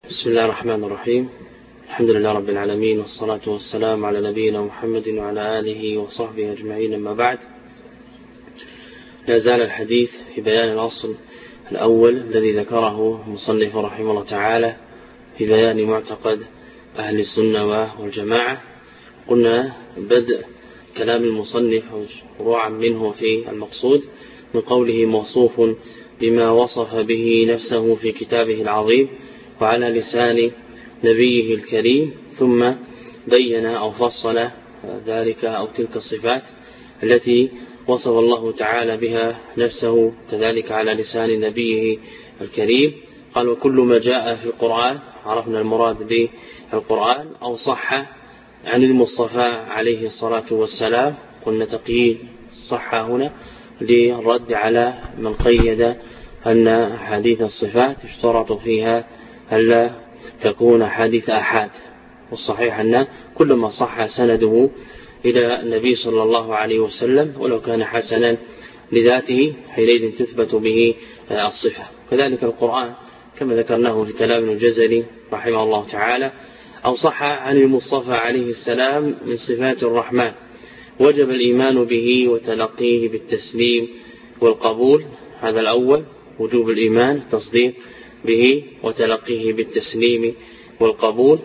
بسم الله الرحمن الرحيم. الحمد لله رب العالمين، والصلاة والسلام على نبينا محمد وعلى آله وصحبه أجمعين. أما بعد، لا زال الحديث في بيان الأصل الأول الذي ذكره المصنف رحمه الله تعالى في بيان معتقد أهل السنة والجماعة. قلنا بدء كلام المصنف أو فروعا منه في المقصود من قوله موصوف بما وصف به نفسه في كتابه العظيم وعلى لسان نبيه الكريم، ثم بين أو فصل ذلك أو تلك الصفات التي وصف الله تعالى بها نفسه كذلك على لسان نبيه الكريم. قال: وكل ما جاء في القرآن، عرفنا المراد بالقرآن، أو صح عن المصطفى عليه الصلاة والسلام. قلنا تقييد الصحة هنا للرد على من قيد أن حديث الصفات اشترط فيها ألا تكون حديث أحد، والصحيح أن كل ما صح سنده إلى النبي صلى الله عليه وسلم ولو كان حسنا لذاته حينئذ تثبت به الصفة. كذلك القرآن كما ذكرناه في كلام الجزري رحمه الله تعالى، أو صح عن المصطفى عليه السلام من صفات الرحمن، وجب الإيمان به وتلقيه بالتسليم والقبول. هذا الأول وجوب الإيمان، التصديق به وتلقيه بالتسليم والقبول.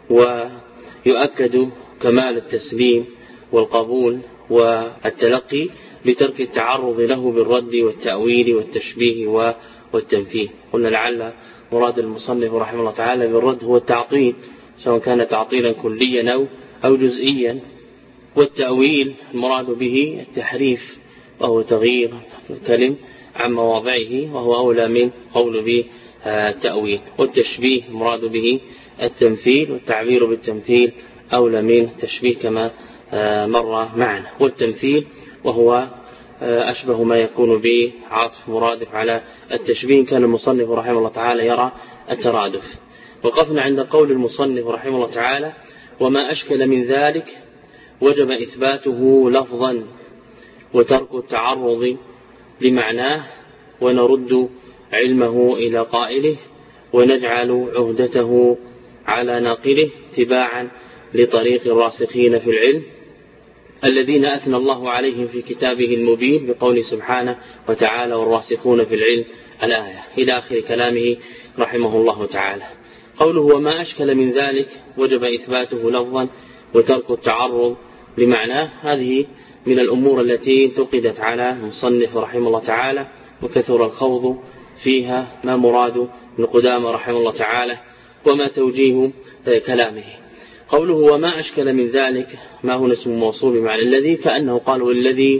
ويؤكد كمال التسليم والقبول والتلقي بترك التعرض له بالرد والتأويل والتشبيه والتمثيل. قلنا لعل مراد المصنف رحمه الله تعالى بالرد هو التعطيل، سواء كان تعطيلا كليا أو جزئيا، والتأويل المراد به التحريف وهو تغيير الكلم عن مواضعه، وهو أولى من قول به التأويل. والتشبيه المراد به التمثيل، والتعبير بالتمثيل أولى من التشبيه كما مر معنا. والتمثيل وهو أشبه ما يكون به عطف مرادف على التشبيه، كان المصنف رحمه الله تعالى يرى الترادف. وقفنا عند قول المصنف رحمه الله تعالى: وما أشكل من ذلك وجب إثباته لفظا وترك التعرض لمعناه، ونرد علمه إلى قائله، ونجعل عهدته على ناقله اتباعا لطريق الراسخين في العلم الذين أثنى الله عليهم في كتابه المبين بقوله سبحانه وتعالى: والراسخون في العلم، الآية إلى آخر كلامه رحمه الله تعالى. قوله وما أشكل من ذلك وجب إثباته لفظا وترك التعرض لمعناه، هذه من الأمور التي انتقدت على المصنف رحمه الله تعالى وكثر الخوض فيها. ما مراد ابن قدامة رحمه الله تعالى وما توجيه كلامه؟ قوله وما أشكل من ذلك، ما هو اسم موصول بمعنى الذي، كأنه قالوا الذي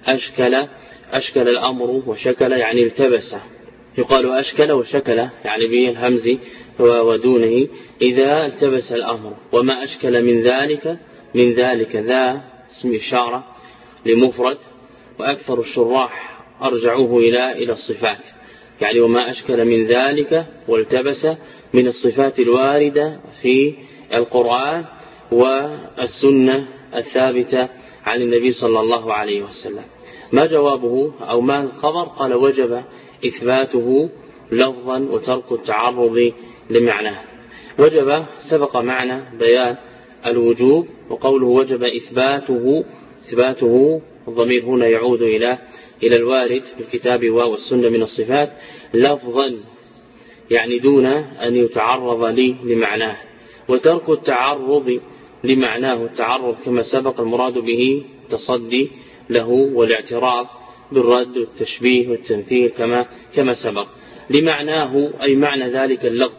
أشكل الأمر، وشكل يعني التبس. يقال أشكل وشكل يعني بالهمز ودونه إذا التبس الأمر. وما أشكل من ذلك ذا اسم إشارة لمفرد، وأكثر الشراح أرجعوه إلى الصفات، يعني وما أشكل من ذلك والتبس من الصفات الواردة في القرآن والسنة الثابتة عن النبي صلى الله عليه وسلم. ما جوابه أو ما الخبر؟ قال وجب إثباته لفظا وترك التعرض لمعناه. وجب سبق معنا بيان الوجوب، وقوله وجب إثباته الضمير هنا يعود إلى الوارد في الكتاب والسنة من الصفات لفظا، يعني دون أن يتعرض لمعناه. وترك التعرض لمعناه، التعرض كما سبق المراد به التصدي له والاعتراض بالرد والتشبيه والتمثيل كما سبق. لمعناه أي معنى ذلك اللفظ،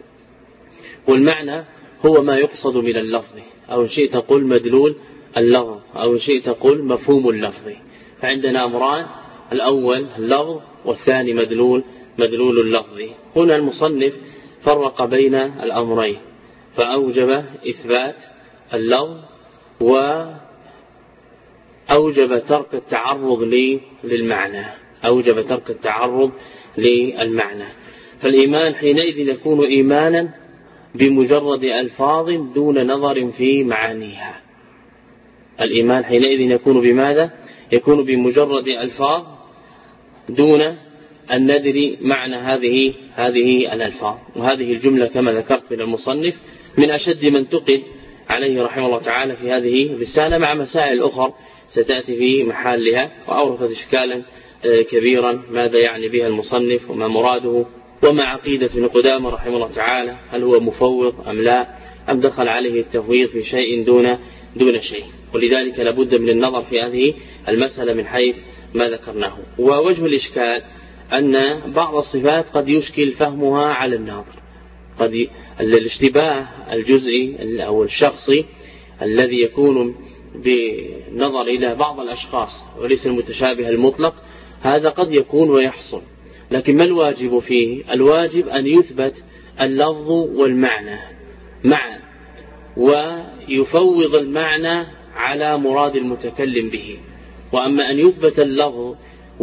والمعنى هو ما يقصد من اللفظ، أو إن شئت قل مدلول اللفظ، أو إن شئت قل مفهوم اللفظ. فعندنا أمران: الأول اللفظ، والثاني مدلول اللفظ. هنا المصنف فرق بين الأمرين، فأوجب إثبات اللفظ وأوجب ترك التعرض للمعنى. فالإيمان حينئذ يكون إيمانا بمجرد ألفاظ دون نظر في معانيها. الإيمان حينئذ يكون بماذا؟ يكون بمجرد ألفاظ دون أن ندري معنى هذه الألفاظ. وهذه الجملة كما ذكرت من المصنف من أشد من انتقد عليه رحمه الله تعالى في هذه الرسالة، مع مسائل أخرى ستأتي في محلها، وأورثت إشكالا كبيرا ماذا يعني بها المصنف وما مراده، وما عقيدة ابن قدامة رحمه الله تعالى، هل هو مفوض أم لا، أم دخل عليه التفويض في شيء دون شيء. ولذلك لابد من النظر في هذه المسألة من حيث ما ذكرناه. ووجه الإشكال أن بعض الصفات قد يشكل فهمها على الناظر، قد الاشتباه الجزئي أو الشخصي الذي يكون بنظر إلى بعض الأشخاص وليس المتشابه المطلق، هذا قد يكون ويحصل. لكن ما الواجب فيه؟ الواجب أن يثبت اللفظ والمعنى معا، ويفوض المعنى على مراد المتكلم به. وأما أن يثبت اللفظ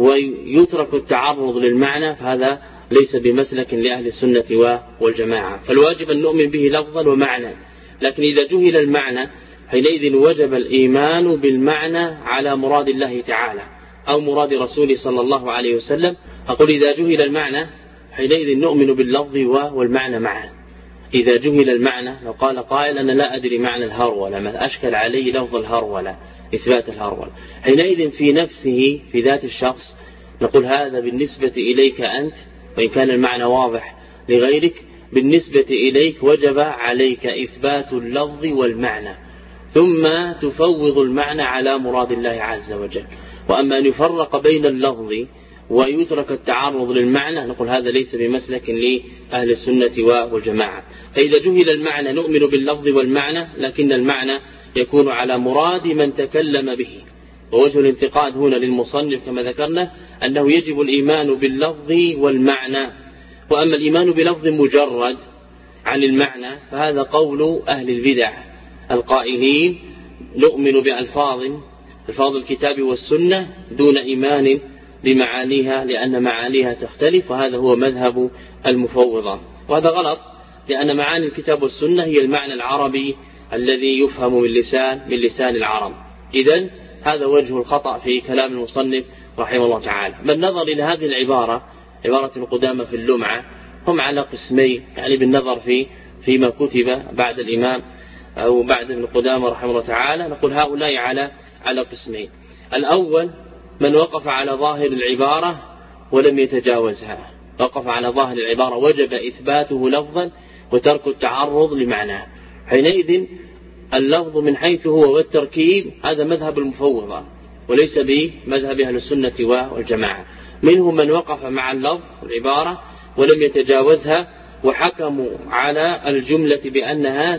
ويترك التعرض للمعنى فهذا ليس بمسلك لأهل السنة والجماعة. فالواجب أن نؤمن به لفظا ومعنى، لكن إذا جهل المعنى حينئذ وجب الإيمان بالمعنى على مراد الله تعالى أو مراد رسوله صلى الله عليه وسلم. أقول إذا جهل المعنى حينئذ نؤمن باللفظ والمعنى معا. إذا جهل المعنى، لو قال قائل أنا لا أدري معنى الهرولة، ما أشكل عليه لفظ الهرولة، إثبات الهرولة، حينئذ في نفسه في ذات الشخص نقول هذا بالنسبة إليك أنت، وإن كان المعنى واضح لغيرك، بالنسبة إليك وجب عليك إثبات اللفظ والمعنى، ثم تفوض المعنى على مراد الله عز وجل. وأما أن يفرق بين اللفظ ويترك التعرض للمعنى نقول هذا ليس بمسلك لأهل السنة والجماعة. فإذا جهل المعنى نؤمن باللفظ والمعنى، لكن المعنى يكون على مراد من تكلم به. ووجه الانتقاد هنا للمصنف كما ذكرنا أنه يجب الإيمان باللفظ والمعنى. وأما الإيمان بلفظ مجرد عن المعنى فهذا قول أهل البدع القائلين نؤمن بألفاظ الكتاب والسنة دون إيمان بمعانيها لأن معانيها تختلف، وهذا هو مذهب المفوضة. وهذا غلط، لأن معاني الكتاب والسنة هي المعنى العربي الذي يفهم من لسان العرب. إذن هذا وجه الخطأ في كلام المصنف رحمه الله تعالى. من نظر إلى هذه العبارة، عبارة القدامى في اللمعة، هم على قسمين، يعني بالنظر فيما كتب بعد الإمام أو بعد ابن قدامى رحمه الله تعالى، نقول هؤلاء على قسمين. الأول من وقف على ظاهر العبارة ولم يتجاوزها، وقف على ظاهر العبارة وجب إثباته لفظا وترك التعرض لمعناه. حينئذ اللفظ من حيث هو والتركيب هذا مذهب المفوضة وليس بمذهب أهل السنة والجماعة. منهم من وقف مع اللفظ والعبارة ولم يتجاوزها وحكموا على الجملة بأنها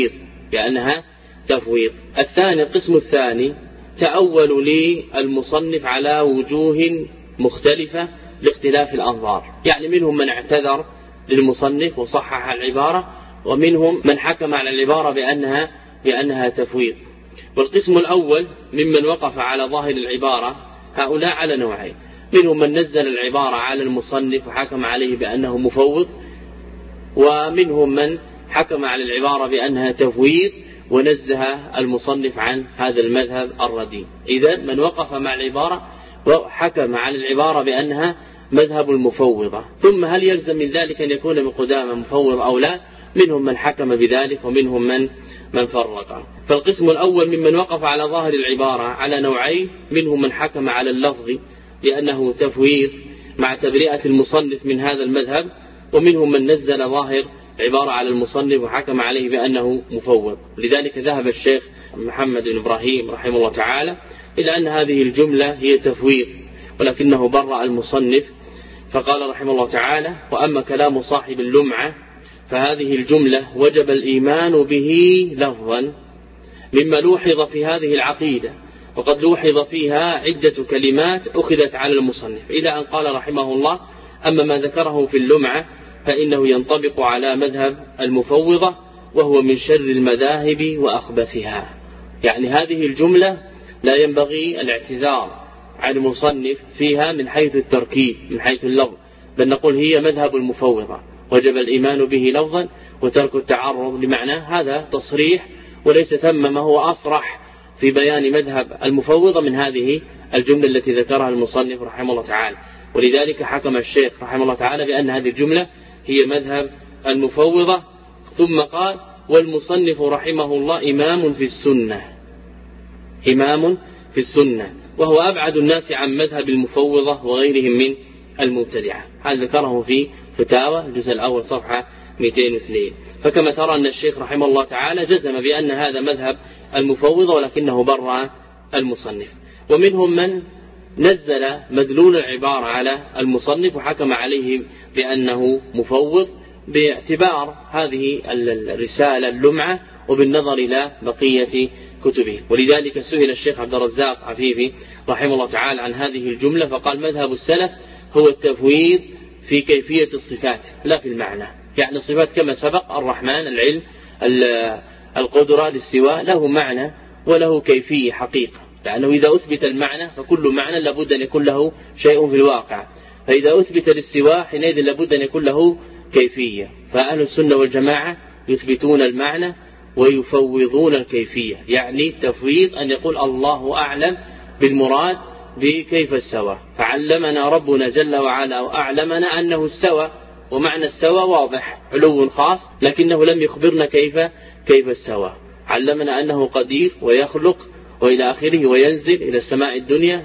تفويض. الثاني القسم الثاني تأول للمصنف على وجوه مختلفة لاختلاف الأنظار، يعني منهم من اعتذر للمصنف وصحح العبارة، ومنهم من حكم على العبارة بأنها تفويض. والقسم الأول ممن وقف على ظاهر العبارة هؤلاء على نوعين، منهم من نزل العبارة على المصنف وحكم عليه بأنه مفوض، ومنهم من حكم على العبارة بأنها تفويض ونزه المصنف عن هذا المذهب الرديء. إذن من وقف مع العبارة وحكم على العبارة بأنها مذهب المفوضة. ثم هل يلزم من ذلك أن يكون من قدامى مفوض أو لا؟ منهم من حكم بذلك ومنهم من فرق. فالقسم الأول ممن وقف على ظاهر العبارة على نوعين، منهم من حكم على اللفظ لأنه تفويض مع تبرئة المصنف من هذا المذهب، ومنهم من نزل ظاهر عبارة على المصنف وحكم عليه بأنه مفوض. لذلك ذهب الشيخ محمد بن إبراهيم رحمه الله تعالى إلى أن هذه الجملة هي تفويض، ولكنه برأ المصنف فقال رحمه الله تعالى: وأما كلام صاحب اللمعة فهذه الجملة وجب الإيمان به لفظا، مما لوحظ في هذه العقيدة، وقد لوحظ فيها عدة كلمات أخذت على المصنف، إلى أن قال رحمه الله: أما ما ذكره في اللمعة فإنه ينطبق على مذهب المفوضة وهو من شر المذاهب وأخبثها. يعني هذه الجملة لا ينبغي الاعتذار عن المصنف فيها من حيث التركيب من حيث اللفظ، بل نقول هي مذهب المفوضة، وجب الإيمان به لفظا وترك التعرض لمعنى. هذا تصريح، وليس ثم ما هو أصرح في بيان مذهب المفوضة من هذه الجملة التي ذكرها المصنف رحمه الله تعالى. ولذلك حكم الشيخ رحمه الله تعالى بأن هذه الجملة هي مذهب المفوضة. ثم قال والمصنف رحمه الله إمام في السنة، إمام في السنة، وهو أبعد الناس عن مذهب المفوضة وغيرهم من المبتدعة. هذا ذكره في فتاوى الجزء الأول صفحة 202. فكما ترى أن الشيخ رحمه الله تعالى جزم بأن هذا مذهب المفوضة ولكنه برأ المصنف. ومنهم من نزل مدلول العبارة على المصنف وحكم عليه بأنه مفوض باعتبار هذه الرسالة اللمعة وبالنظر إلى بقية كتبه. ولذلك سئل الشيخ عبد الرزاق عفيفي رحمه الله تعالى عن هذه الجملة فقال مذهب السلف هو التفويض في كيفية الصفات لا في المعنى. يعني الصفات كما سبق الرحمن، العلم، القدرة، الاستواء له معنى وله كيفية حقيقة، لأنه إذا أثبت المعنى فكل معنى لابد أن يكون له شيء في الواقع، فإذا أثبت الاستواء حينئذ لابد أن يكون له كيفية. فأهل السنة والجماعة يثبتون المعنى ويفوضون الكيفية، يعني تفويض أن يقول الله أعلم بالمراد بكيف استوى، فعلمنا ربنا جل وعلا وأعلمنا أنه استوى، ومعنى استوى واضح علو خاص، لكنه لم يخبرنا كيف استوى. علمنا أنه قدير ويخلق وإلى آخره وينزل إلى السماء الدنيا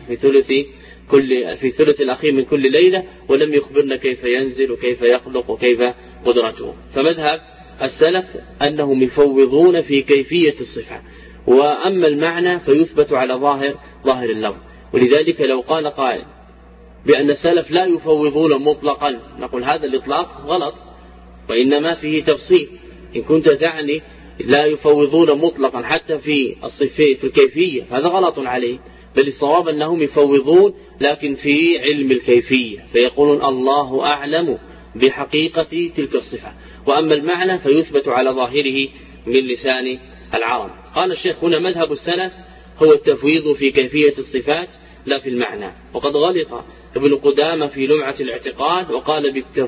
في ثلث الأخير من كل ليلة، ولم يخبرنا كيف ينزل وكيف يخلق وكيف قدرته. فمذهب السلف أنهم يفوضون في كيفية الصفة، وأما المعنى فيثبت على ظاهر اللفظ. ولذلك لو قال قائل بأن السلف لا يفوضون مطلقا نقول هذا الإطلاق غلط، وإنما فيه تفصيل. إن كنت تعني لا يفوضون مطلقا حتى في الصفات في الكيفية هذا غلط عليه، بل الصواب أنهم يفوضون لكن في علم الكيفية، فيقولون الله أعلم بحقيقة تلك الصفة. وأما المعنى فيثبت على ظاهره من لسان العرب. قال الشيخ هنا مذهب السلف هو التفويض في كيفية الصفات لا في المعنى. وقد غلط ابن قدامة في لمعة الاعتقاد وقال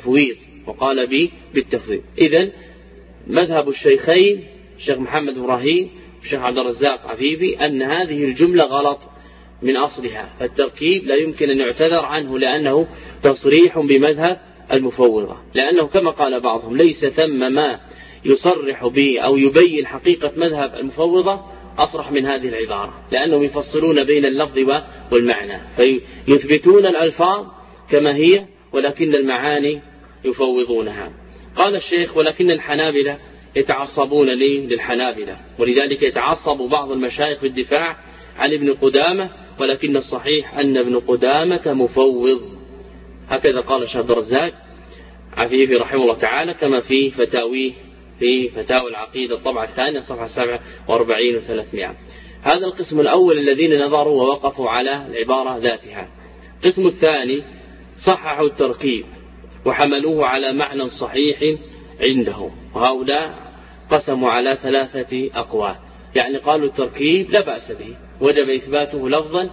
بالتفويض. إذن مذهب الشيخين الشيخ محمد إبراهيم والشيخ عبد الرزاق عفيفي أن هذه الجملة غلط من أصلها، فالتركيب لا يمكن أن يعتذر عنه لأنه تصريح بمذهب المفوضة، لأنه كما قال بعضهم ليس ثم ما يصرح به أو يبين حقيقة مذهب المفوضة أصرح من هذه العبارة، لأنهم يفصلون بين اللفظ والمعنى، فيثبتون الألفاظ كما هي ولكن المعاني يفوضونها. قال الشيخ ولكن الحنابلة يتعصبون للحنابلة، ولذلك يتعصب بعض المشايخ في الدفاع عن ابن قدامة، ولكن الصحيح أن ابن قدامة مفوض. هكذا قال الشيخ عبد الرزاق عفيفي رحمه الله تعالى كما في فتاويه في فتاوى العقيدة الطبعة الثانية صفحة 47 و300. هذا القسم الأول الذين نظروا ووقفوا على العبارة ذاتها. القسم الثاني صححوا التركيب وحملوه على معنى صحيح عندهم، وهؤلاء قسموا على 3 أقوال. يعني قالوا التركيب لا بأس به، وجب إثباته لفظا،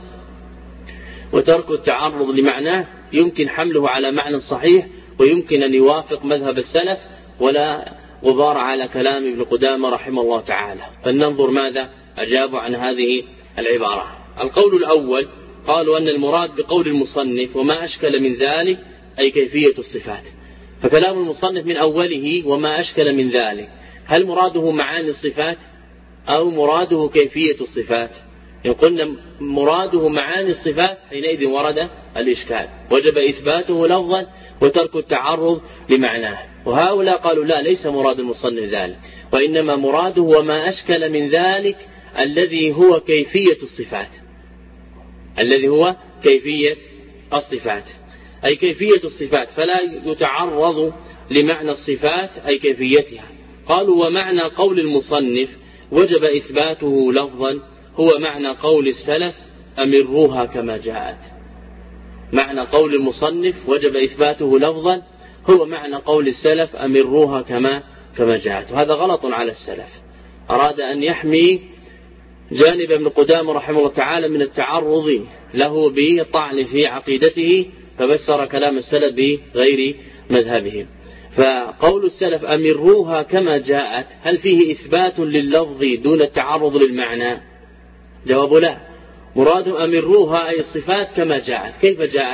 وترك التعرض لمعناه يمكن حمله على معنى صحيح ويمكن أن يوافق مذهب السلف ولا غبار على كلام ابن قدامة رحمه الله تعالى. فلننظر ماذا أجابوا عن هذه العبارة. القول الأول قالوا أن المراد بقول المصنف وما أشكل من ذلك أي كيفية الصفات. فكلام المصنف من أوله وما أشكل من ذلك، هل مراده معاني الصفات أو مراده كيفية الصفات؟ إن قلنا مراده معاني الصفات حينئذ ورد الإشكال، وجب إثباته لفظا وترك التعرض لمعناه. وهؤلاء قالوا لا، ليس مراد المصنف ذلك، وإنما مراده وما أشكل من ذلك الذي هو كيفية الصفات، الذي هو كيفية الصفات أي كيفية الصفات، فلا يتعرض لمعنى الصفات أي كيفيتها. قالوا ومعنى قول المصنف وجب إثباته لفظا هو معنى قول السلف أمروها كما جاءت. معنى قول المصنف وجب إثباته لفظا هو معنى قول السلف أمروها كما جاءت. وهذا غلط على السلف، أراد أن يحمي جانب ابن قدامة رحمه الله تعالى من التعرض له بالطعن في عقيدته، فبسر كلام السلف بغير مذهبهم. فقول السلف أمروها كما جاءت هل فيه إثبات لللفظ دون التعرض للمعنى؟ جواب لا، مراد أمروها أي الصفات كما جاءت. كيف جاءت؟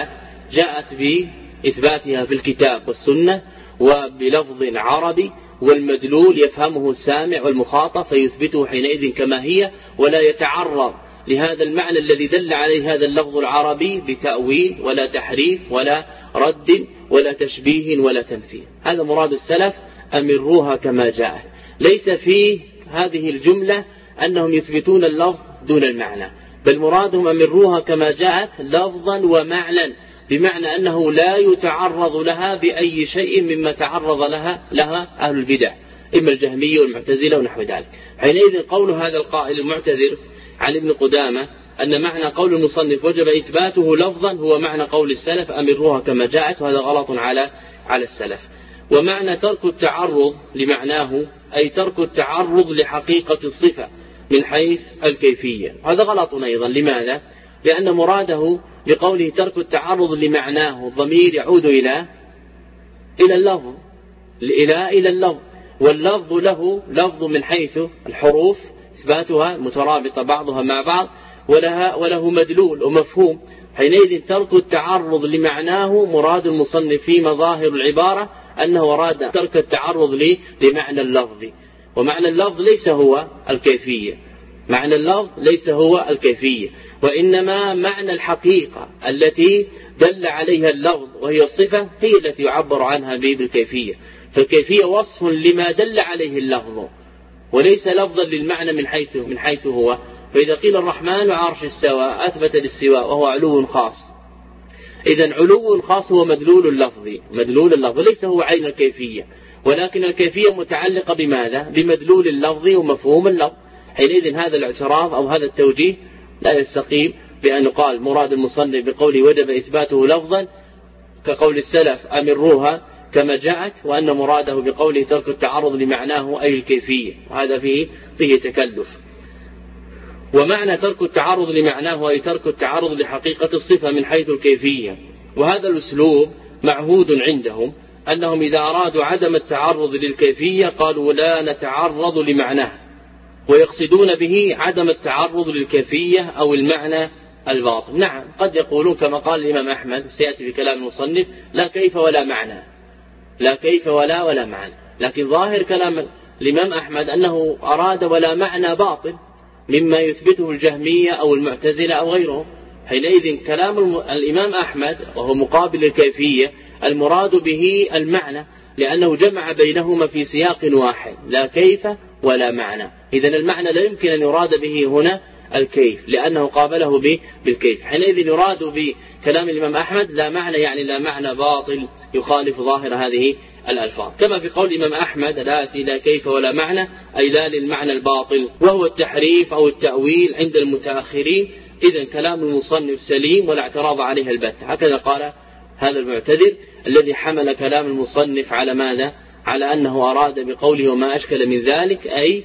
جاءت بإثباتها في الكتاب والسنة وبلفظ عربي، والمدلول يفهمه السامع والمخاطب فيثبته حينئذ كما هي، ولا يتعرض لهذا المعنى الذي دل عليه هذا اللفظ العربي بتأويل ولا تحريف ولا رد ولا تشبيه ولا تمثيل. هذا مراد السلف، أمروها كما جاءت. ليس في هذه الجملة أنهم يثبتون اللفظ دون المعنى، بل مرادهم أمروها كما جاءت لفظا ومعنى، بمعنى أنه لا يتعرض لها بأي شيء مما تعرض لها أهل البدع، إما الجهمية والمعتزلة ونحو ذلك. حينئذ قول هذا القائل المعتذر عن ابن قدامة أن معنى قول المصنف وجب إثباته لفظا هو معنى قول السلف أمروها كما جاءت، وهذا غلط على السلف. ومعنى ترك التعرض لمعناه أي ترك التعرض لحقيقة الصفة من حيث الكيفية، هذا غلط أيضا. لماذا؟ لأن مراده بقوله ترك التعرض لمعناه الضمير يعود إلى اللفظ، إلى اللفظ، واللفظ له لفظ من حيث الحروف إثباتها مترابطة بعضها مع بعض، وله مدلول ومفهوم. حينئذ ترك التعرض لمعناه مراد المصنف في مظاهر العبارة أنه أراد ترك التعرض لمعنى اللفظ، ومعنى اللفظ ليس هو الكيفية، معنى اللفظ ليس هو الكيفية، وإنما معنى الحقيقة التي دل عليها اللفظ وهي الصفة هي التي يعبر عنها بالكيفية. فالكيفية وصف لما دل عليه اللفظ وليس لفظا للمعنى من حيث هو. فإذا قيل الرحمن عرش استوى أثبت الاستواء وهو علو خاص، إذن علو خاص هو مدلول اللفظ ليس هو عين الكيفية، ولكن الكيفية متعلقة بماذا؟ بمدلول اللفظ ومفهوم اللفظ. حينئذ هذا الاعتراض أو هذا التوجيه لا يستقيم بأن يقال مراد المصنف بقوله وجب إثباته لفظا كقول السلف أمروها كما جاءت، وأن مراده بقوله ترك التعرض لمعناه أي الكيفية، وهذا فيه تكلف. ومعنى ترك التعرض لمعناه أي ترك التعرض لحقيقة الصفة من حيث الكيفية. وهذا الأسلوب معهود عندهم، أنهم إذا أرادوا عدم التعرض للكيفية قالوا لا نتعرض لمعناه، ويقصدون به عدم التعرض للكيفية أو المعنى الباطن. نعم قد يقولون كما قال الإمام أحمد سيأتي في كلام المصنف لا كيف ولا معنى، لا كيف ولا معنى، لكن ظاهر كلام الإمام أحمد أنه أراد ولا معنى باطل مما يثبته الجهمية أو المعتزلة أو غيرهم. حينئذ كلام الإمام أحمد وهو مقابل الكيفية المراد به المعنى، لأنه جمع بينهما في سياق واحد لا كيف ولا معنى. إذن المعنى لا يمكن أن يراد به هنا الكيف لأنه قابله بالكيف. حينئذ يراد بكلام الإمام أحمد لا معنى، يعني لا معنى باطل يخالف ظاهر هذه الألفاظ، كما في قول الإمام أحمد لا كيف ولا معنى أي لا للمعنى الباطل وهو التحريف أو التأويل عند المتأخرين. إذن كلام المصنف سليم ولا اعتراض عليه البتة. هكذا قال هذا المعتذر الذي حمل كلام المصنف على ماذا؟ على أنه أراد بقوله وما أشكل من ذلك أي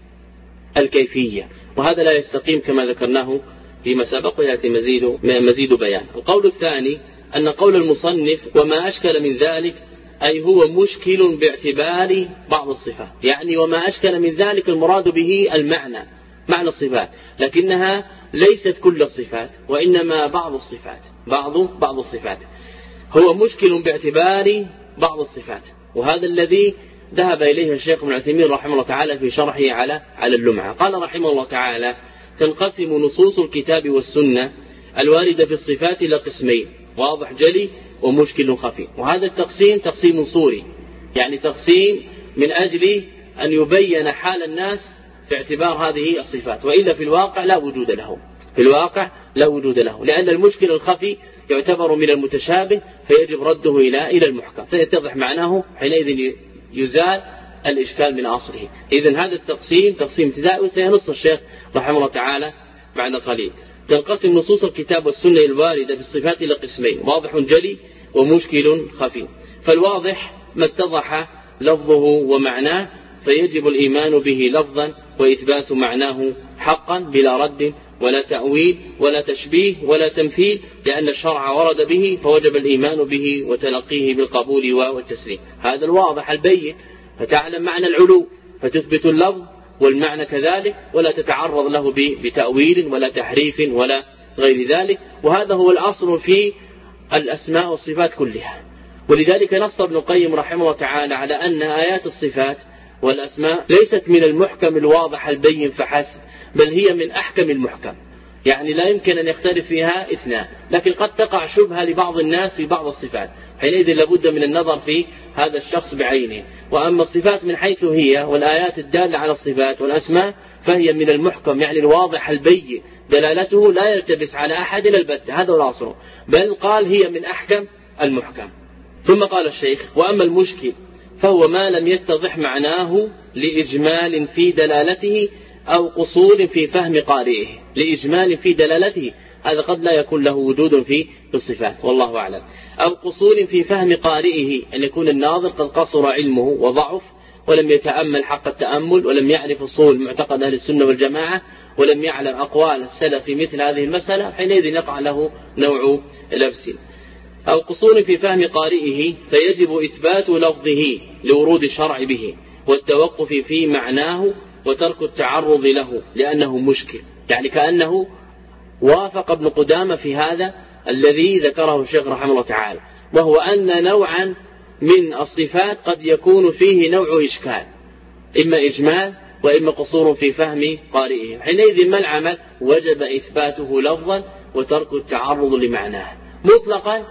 الكيفية، وهذا لا يستقيم كما ذكرناه فيما سبق ويأتي مزيد بيان. القول الثاني أن قول المصنف وما أشكل من ذلك أي هو مشكل باعتبار بعض الصفات، يعني وما أشكل من ذلك المراد به المعنى، معنى الصفات، لكنها ليست كل الصفات وإنما بعض الصفات، بعض الصفات هو مشكل باعتبار بعض الصفات. وهذا الذي ذهب إليه الشيخ ابن عثيمين رحمه الله تعالى في شرحه على اللمعة. قال رحمه الله تعالى تنقسم نصوص الكتاب والسنة الواردة في الصفات إلى قسمين، واضح جلي ومشكل خفي. وهذا التقسيم تقسيم صوري، يعني تقسيم من أجل أن يبين حال الناس في اعتبار هذه الصفات، وإلا في الواقع لا وجود له، لأن المشكل الخفي يعتبر من المتشابه فيجب رده إلى المحكم فيتضح معناه، حينئذ يزال الإشكال من أصله. إذن هذا التقسيم تقسيم ابتدائي وسينص الشيخ رحمه الله تعالى بعد قليل. تنقسم نصوص الكتاب والسنة الواردة في الصفات إلى قسمين، واضح جلي ومشكل خفي. فالواضح ما اتضح لفظه ومعناه فيجب الإيمان به لفظا وإثبات معناه حقا بلا رد ولا تأويل ولا تشبيه ولا تمثيل، لأن الشرع ورد به فوجب الإيمان به وتلقيه بالقبول والتسليم. هذا الواضح البين، فتعلم معنى العلو فتثبت اللفظ والمعنى كذلك ولا تتعرض له بتأويل ولا تحريف ولا غير ذلك. وهذا هو الأصل في الأسماء والصفات كلها. ولذلك نص ابن القيم رحمه الله تعالى على أن آيات الصفات والأسماء ليست من المحكم الواضح البين فحسب، بل هي من أحكم المحكم، يعني لا يمكن أن يختلف فيها اثنان، لكن قد تقع شبهة لبعض الناس في بعض الصفات، حينئذ لابد من النظر في هذا الشخص بعينه. وأما الصفات من حيث هي والآيات الدالة على الصفات والأسماء فهي من المحكم، يعني الواضح البين دلالته لا يلتبس على أحد البتة، هذا الأصل، بل قال هي من أحكم المحكم. ثم قال الشيخ: وأما المشكل فهو ما لم يتضح معناه لإجمال في دلالته أو قصور في فهم قارئه. لإجمال في دلالته هذا قد لا يكون له وجود في الصفات والله أعلم، أو قصور في فهم قارئه، أن يكون الناظر قد قصر علمه وضعف ولم يتأمل حق التأمل، ولم يعرف أصول معتقد أهل السنة والجماعة، ولم يعلم أقوال السلف في مثل هذه المسألة، حينئذ يقع له نوع لبس. أو قصور في فهم قارئه فيجب إثبات لفظه لورود الشرع به، والتوقف في معناه وترك التعرض له لأنه مشكل، يعني كأنه وافق ابن قدامة في هذا الذي ذكره الشيخ رحمه الله تعالى، وهو أن نوعا من الصفات قد يكون فيه نوع إشكال، إما إجمال وإما قصور في فهم قارئه، حينئذ ما العمل؟ وجب إثباته لفظا وترك التعرض لمعناه مطلقا،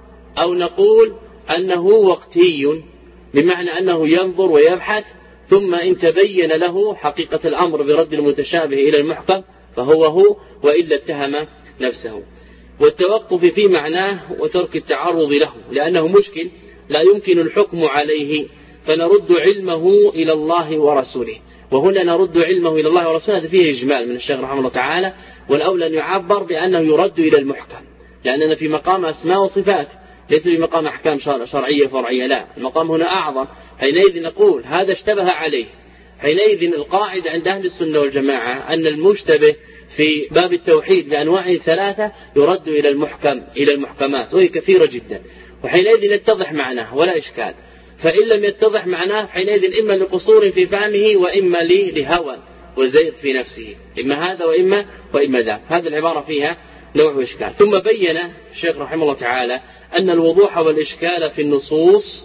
أو نقول أنه وقتي، بمعنى أنه ينظر ويبحث، ثم إن تبين له حقيقة الأمر برد المتشابه إلى المحكم فهو وإلا اتهم نفسه. والتوقف في معناه وترك التعرض له لأنه مشكل لا يمكن الحكم عليه، فنرد علمه إلى الله ورسوله. وهنا نرد علمه إلى الله ورسوله، هذا فيه إجمال من الشيخ رحمه الله تعالى، والأولى أن يعبر بأنه يرد إلى المحكم، لأننا في مقام أسماء وصفات ليس في مقام أحكام شرعية فرعية، لا، المقام هنا أعظم. حينئذ نقول هذا اشتبه عليه. حينئذ القاعدة عند أهل السنة والجماعة أن المشتبه في باب التوحيد بأنواعه ثلاثة يرد إلى المحكم، إلى المحكمات، وهي كثيرة جدا، وحينئذ يتضح معناه ولا إشكال. فإن لم يتضح معناه حينئذ إما لقصور في فهمه وإما لهوى وزيغ في نفسه، إما هذا وإما ذاك، هذه العبارة فيها نوع إشكال. ثم بين الشيخ رحمه الله تعالى أن الوضوح والإشكال في النصوص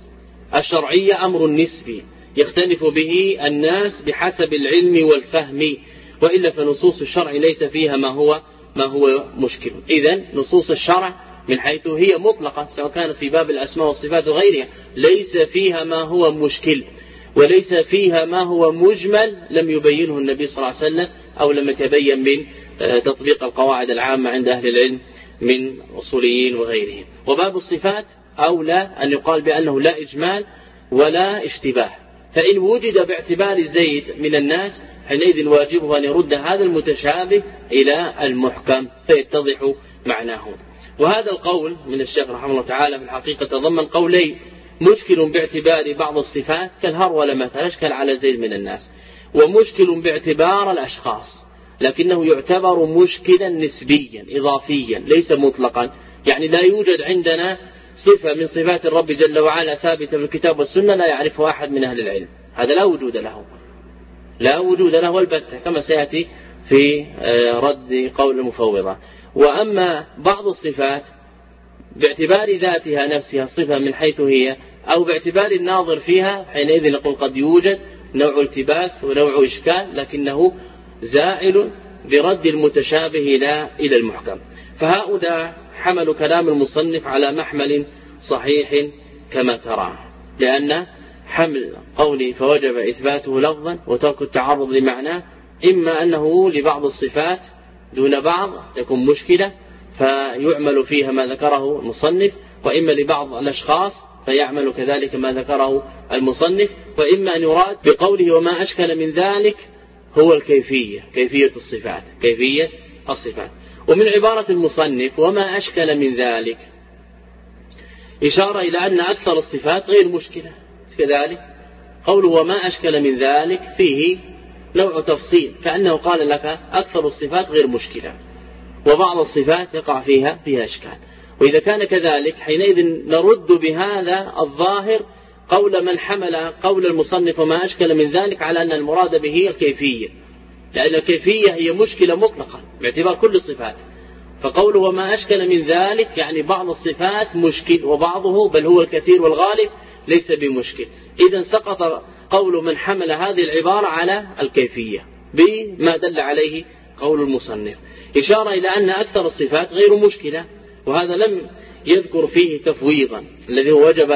الشرعية أمر نسبي يختلف به الناس بحسب العلم والفهم، وإلا فنصوص الشرع ليس فيها ما هو مشكل. إذن نصوص الشرع من حيث هي مطلقة سواء كانت في باب الأسماء والصفات وغيرها ليس فيها ما هو مشكل، وليس فيها ما هو مجمل لم يبينه النبي صلى الله عليه وسلم أو لم يتبين من تطبيق القواعد العامة عند أهل العلم من أصوليين وغيرهم. وباب الصفات أولى أن يقال بأنه لا إجمال ولا اشتباه، فإن وجد باعتبار زيد من الناس حينئذ واجبه أن يرد هذا المتشابه إلى المحكم فيتضح معناه. وهذا القول من الشيخ رحمه الله تعالى في الحقيقة تضمن قولين: مشكل باعتبار بعض الصفات كالهرولة مثلا أشكل على زيد من الناس، ومشكل باعتبار الأشخاص، لكنه يعتبر مشكلا نسبيا إضافيا ليس مطلقا، يعني لا يوجد عندنا صفة من صفات الرب جل وعلا ثابتة في الكتاب والسنة لا يعرفها أحد من أهل العلم، هذا لا وجود له البتة، كما سيأتي في رد قول المفوضة. وأما بعض الصفات باعتبار ذاتها نفسها الصفة من حيث هي أو باعتبار الناظر فيها حينئذ نقول قد يوجد نوع التباس ونوع إشكال، لكنه زائل برد المتشابه إلى المحكم. فهؤلاء حملوا كلام المصنف على محمل صحيح كما ترى، لأن حمل قوله فوجب إثباته لفظا وترك التعرض لمعناه إما أنه لبعض الصفات دون بعض تكون مشكلة فيعمل فيها ما ذكره المصنف، وإما لبعض الأشخاص فيعمل كذلك ما ذكره المصنف، وإما أن يراد بقوله وما أشكل من ذلك هو كيفية الصفات. ومن عبارة المصنف وما أشكل من ذلك إشارة إلى أن أكثر الصفات غير مشكلة، كذلك قوله وما أشكل من ذلك فيه نوع تفصيل، كأنه قال لك أكثر الصفات غير مشكلة وبعض الصفات يقع فيها إشكال. وإذا كان كذلك حينئذ نرد بهذا الظاهر قول من حمل قول المصنف وما أشكل من ذلك على أن المراد به الكيفية، لأن الكيفية هي مشكلة مطلقة باعتبار كل الصفات، فقوله وما أشكل من ذلك يعني بعض الصفات مشكل، وبعضه بل هو الكثير والغالب ليس بمشكل. إذن سقط قول من حمل هذه العبارة على الكيفية بما دل عليه قول المصنف، إشارة إلى أن أكثر الصفات غير مشكلة، وهذا لم يذكر فيه تفويضا الذي هو وجب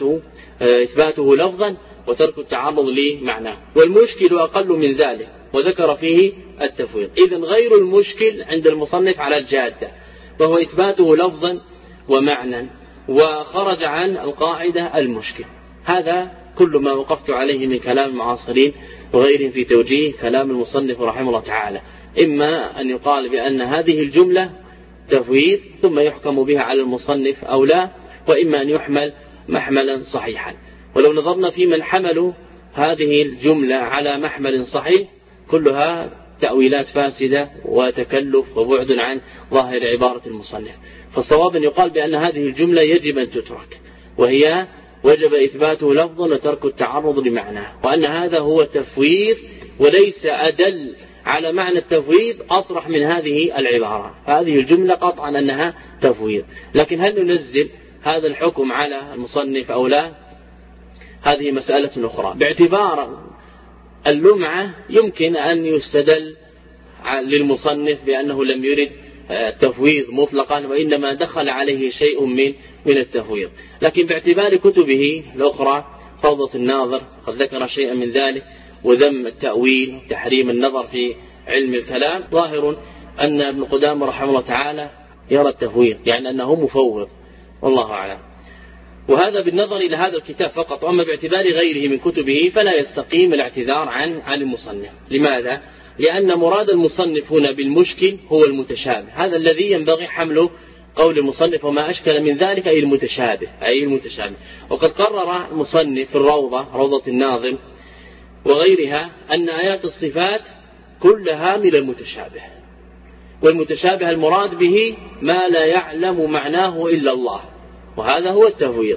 إثباته لفظا وترك التعرض لمعناه، والمشكل أقل من ذلك وذكر فيه التفويض. إذن غير المشكل عند المصنف على الجادة، وهو إثباته لفظا ومعنى، وخرج عن القاعدة المشكل. هذا كل ما وقفت عليه من كلام المعاصرين وغيرهم في توجيه كلام المصنف رحمه الله تعالى، إما أن يقال بأن هذه الجملة تفويض ثم يحكم بها على المصنف أو لا، وإما أن يحمل محملا صحيحا. ولو نظرنا في من حملوا هذه الجملة على محمل صحيح كلها تأويلات فاسدة وتكلف وبعد عن ظاهر عبارة المصنف، فالصواب أن يقال بأن هذه الجملة يجب أن تترك، وهي وجب إثباته لفظا وترك التعرض لمعناه، وأن هذا هو تفويض وليس أدل على معنى التفويض أصرح من هذه العبارة. هذه الجملة قطعا أنها تفويض، لكن هل ننزل هذا الحكم على المصنف أو لا؟ هذه مسألة أخرى. باعتبار اللمعة يمكن أن يستدل للمصنف بأنه لم يرد التفويض مطلقا، وإنما دخل عليه شيء من التفويض، لكن باعتبار كتبه الأخرى فوضى الناظر قد ذكر شيئا من ذلك، وذم التأويل وتحريم النظر في علم الكلام، ظاهر أن ابن قدامة رحمه الله تعالى يرى التفويض، يعني أنه مفوض، والله أعلم. وهذا بالنظر إلى هذا الكتاب فقط، وأما باعتبار غيره من كتبه فلا يستقيم الاعتذار عن المصنف. لماذا؟ لأن مراد المصنف هنا بالمشكل هو المتشابه، هذا الذي ينبغي حمله قول المصنف وما أشكل من ذلك أي المتشابه، وقد قرر المصنف في روضة الناظم وغيرها أن آيات الصفات كلها من المتشابه، والمتشابه المراد به ما لا يعلم معناه إلا الله، وهذا هو التفويض.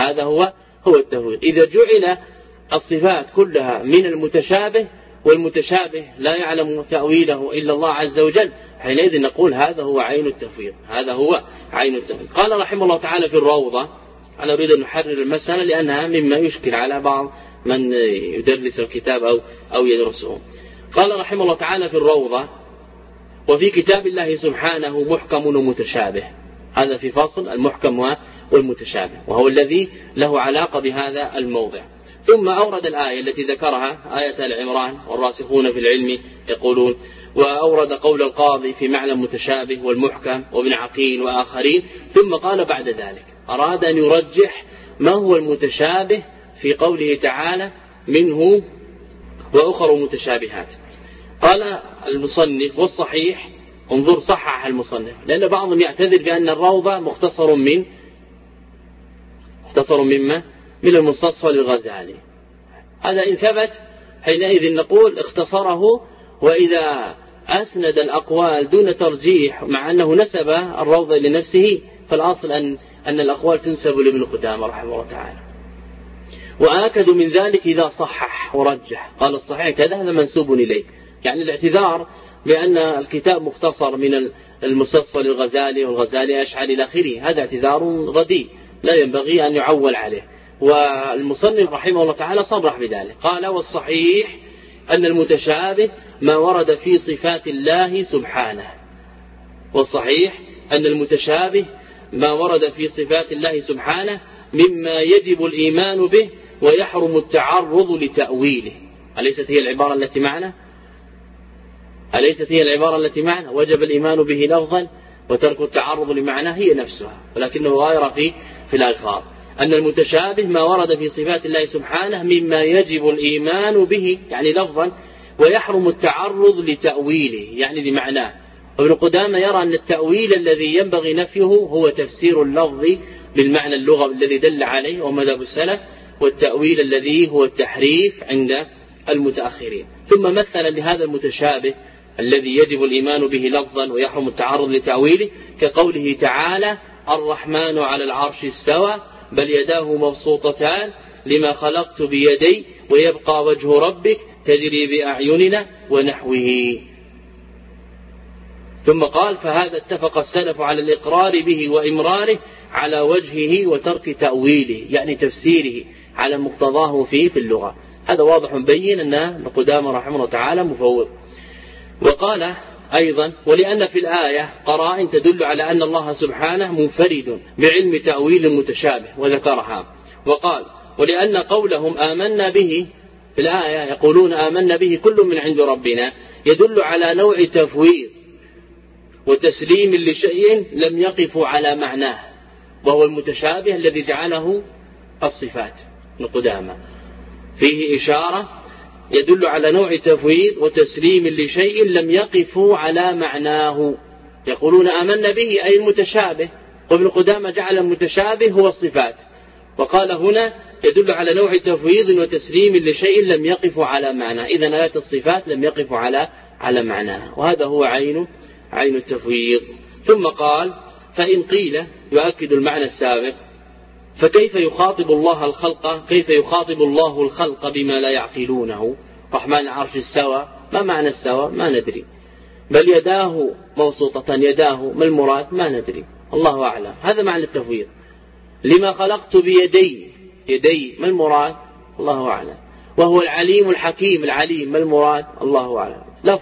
إذا جعل الصفات كلها من المتشابه والمتشابه لا يعلم تأويله إلا الله عز وجل، حينئذ نقول هذا هو عين التفويض. قال رحمه الله تعالى في الروضة، أنا أريد أن نحرر المسألة لأنها مما يشكل على بعض من يدرس الكتاب أو يدرسه. قال رحمه الله تعالى في الروضة: وفي كتاب الله سبحانه محكم ومتشابه. هذا في فصل المحكم والمتشابه، وهو الذي له علاقة بهذا الموضع. ثم أورد الآية التي ذكرها، آية العمران: والراسخون في العلم يقولون، وأورد قول القاضي في معنى المتشابه والمحكم وابن عقيل وآخرين. ثم قال بعد ذلك أراد أن يرجح ما هو المتشابه في قوله تعالى: منه وأخر متشابهات. قال المصنف: والصحيح، انظر صحح المصنف، لأن بعضهم يعتذر بأن الروضة مختصر من المستصفى للغزالي. هذا إن ثبت حينئذ نقول اختصره، وإذا أسند الأقوال دون ترجيح مع أنه نسب الروضة لنفسه فالأصل أن الأقوال تنسب لابن قدامة رحمه الله تعالى. وآكد من ذلك إذا صحح ورجح، قال الصحيح كذا، هذا منسوب إليه. يعني الاعتذار بأن الكتاب مختصر من المستصفى للغزالي والغزالي أشعري إلى آخره، هذا اعتذار رديء لا ينبغي أن يعول عليه. والمصنف رحمه الله تعالى صرح بذلك، قال: والصحيح أن المتشابه ما ورد في صفات الله سبحانه. والصحيح أن المتشابه ما ورد في صفات الله سبحانه مما يجب الإيمان به ويحرم التعرض لتأويله. أليست هي العبارة التي معنا؟ وجب الإيمان به لفظا وترك التعرض لمعناه، هي نفسها، ولكنه غاير في الألفاظ. أن المتشابه ما ورد في صفات الله سبحانه مما يجب الإيمان به يعني لفظا، ويحرم التعرض لتأويله يعني لمعناه. وابن قدامة يرى أن التأويل الذي ينبغي نفيه هو تفسير اللفظ بالمعنى اللغوي الذي دل عليه ومذهب السلف، والتأويل الذي هو التحريف عند المتأخرين. ثم مثل بهذا المتشابه الذي يجب الإيمان به لفظا ويحرم التعرض لتأويله كقوله تعالى: الرحمن على العرش استوى بل يداه مبسوطتان لما خلقت بيدي ويبقى وجه ربك تجري بأعيننا ونحوه. ثم قال فهذا اتفق السلف على الإقرار به وإمراره على وجهه وترك تأويله، يعني تفسيره على مقتضاه فيه في اللغة. هذا واضح بين أن ابن قدامة رحمه الله تعالى مفوض. وقال أيضا ولأن في الآية قرائن تدل على أن الله سبحانه منفرد بعلم تأويل المتشابه وذكرها. وقال ولأن قولهم آمنا به في الآية يقولون آمنا به كل من عند ربنا يدل على نوع تفويض وتسليم لشيء لم يقف على معناه، وهو المتشابه الذي جعله الصفات. ابن قدامة فيه إشارة يدل على نوع تفويض وتسليم لشيء لم يقفوا على معناه. يقولون آمنا به أي المتشابه، وابن قدامة جعل المتشابه هو الصفات، وقال هنا يدل على نوع تفويض وتسليم لشيء لم يقف على معناه. إذن آيات الصفات لم يقف على معناه، وهذا هو عين التفويض. ثم قال فإن قيل يؤكد المعنى السابق فكيف يخاطب الله الخلق بما لا يعقلونه؟ رحمن العرش استوى، ما معنى استوى؟ ما ندري. بل يداه مبسوطتان، يداه ما المراد؟ ما ندري، الله أعلم. هذا معنى التفويض. لما خلقت يدي ما المراد؟ الله أعلم. وهو العليم الحكيم، العليم ما المراد؟ الله أعلم. لفظ.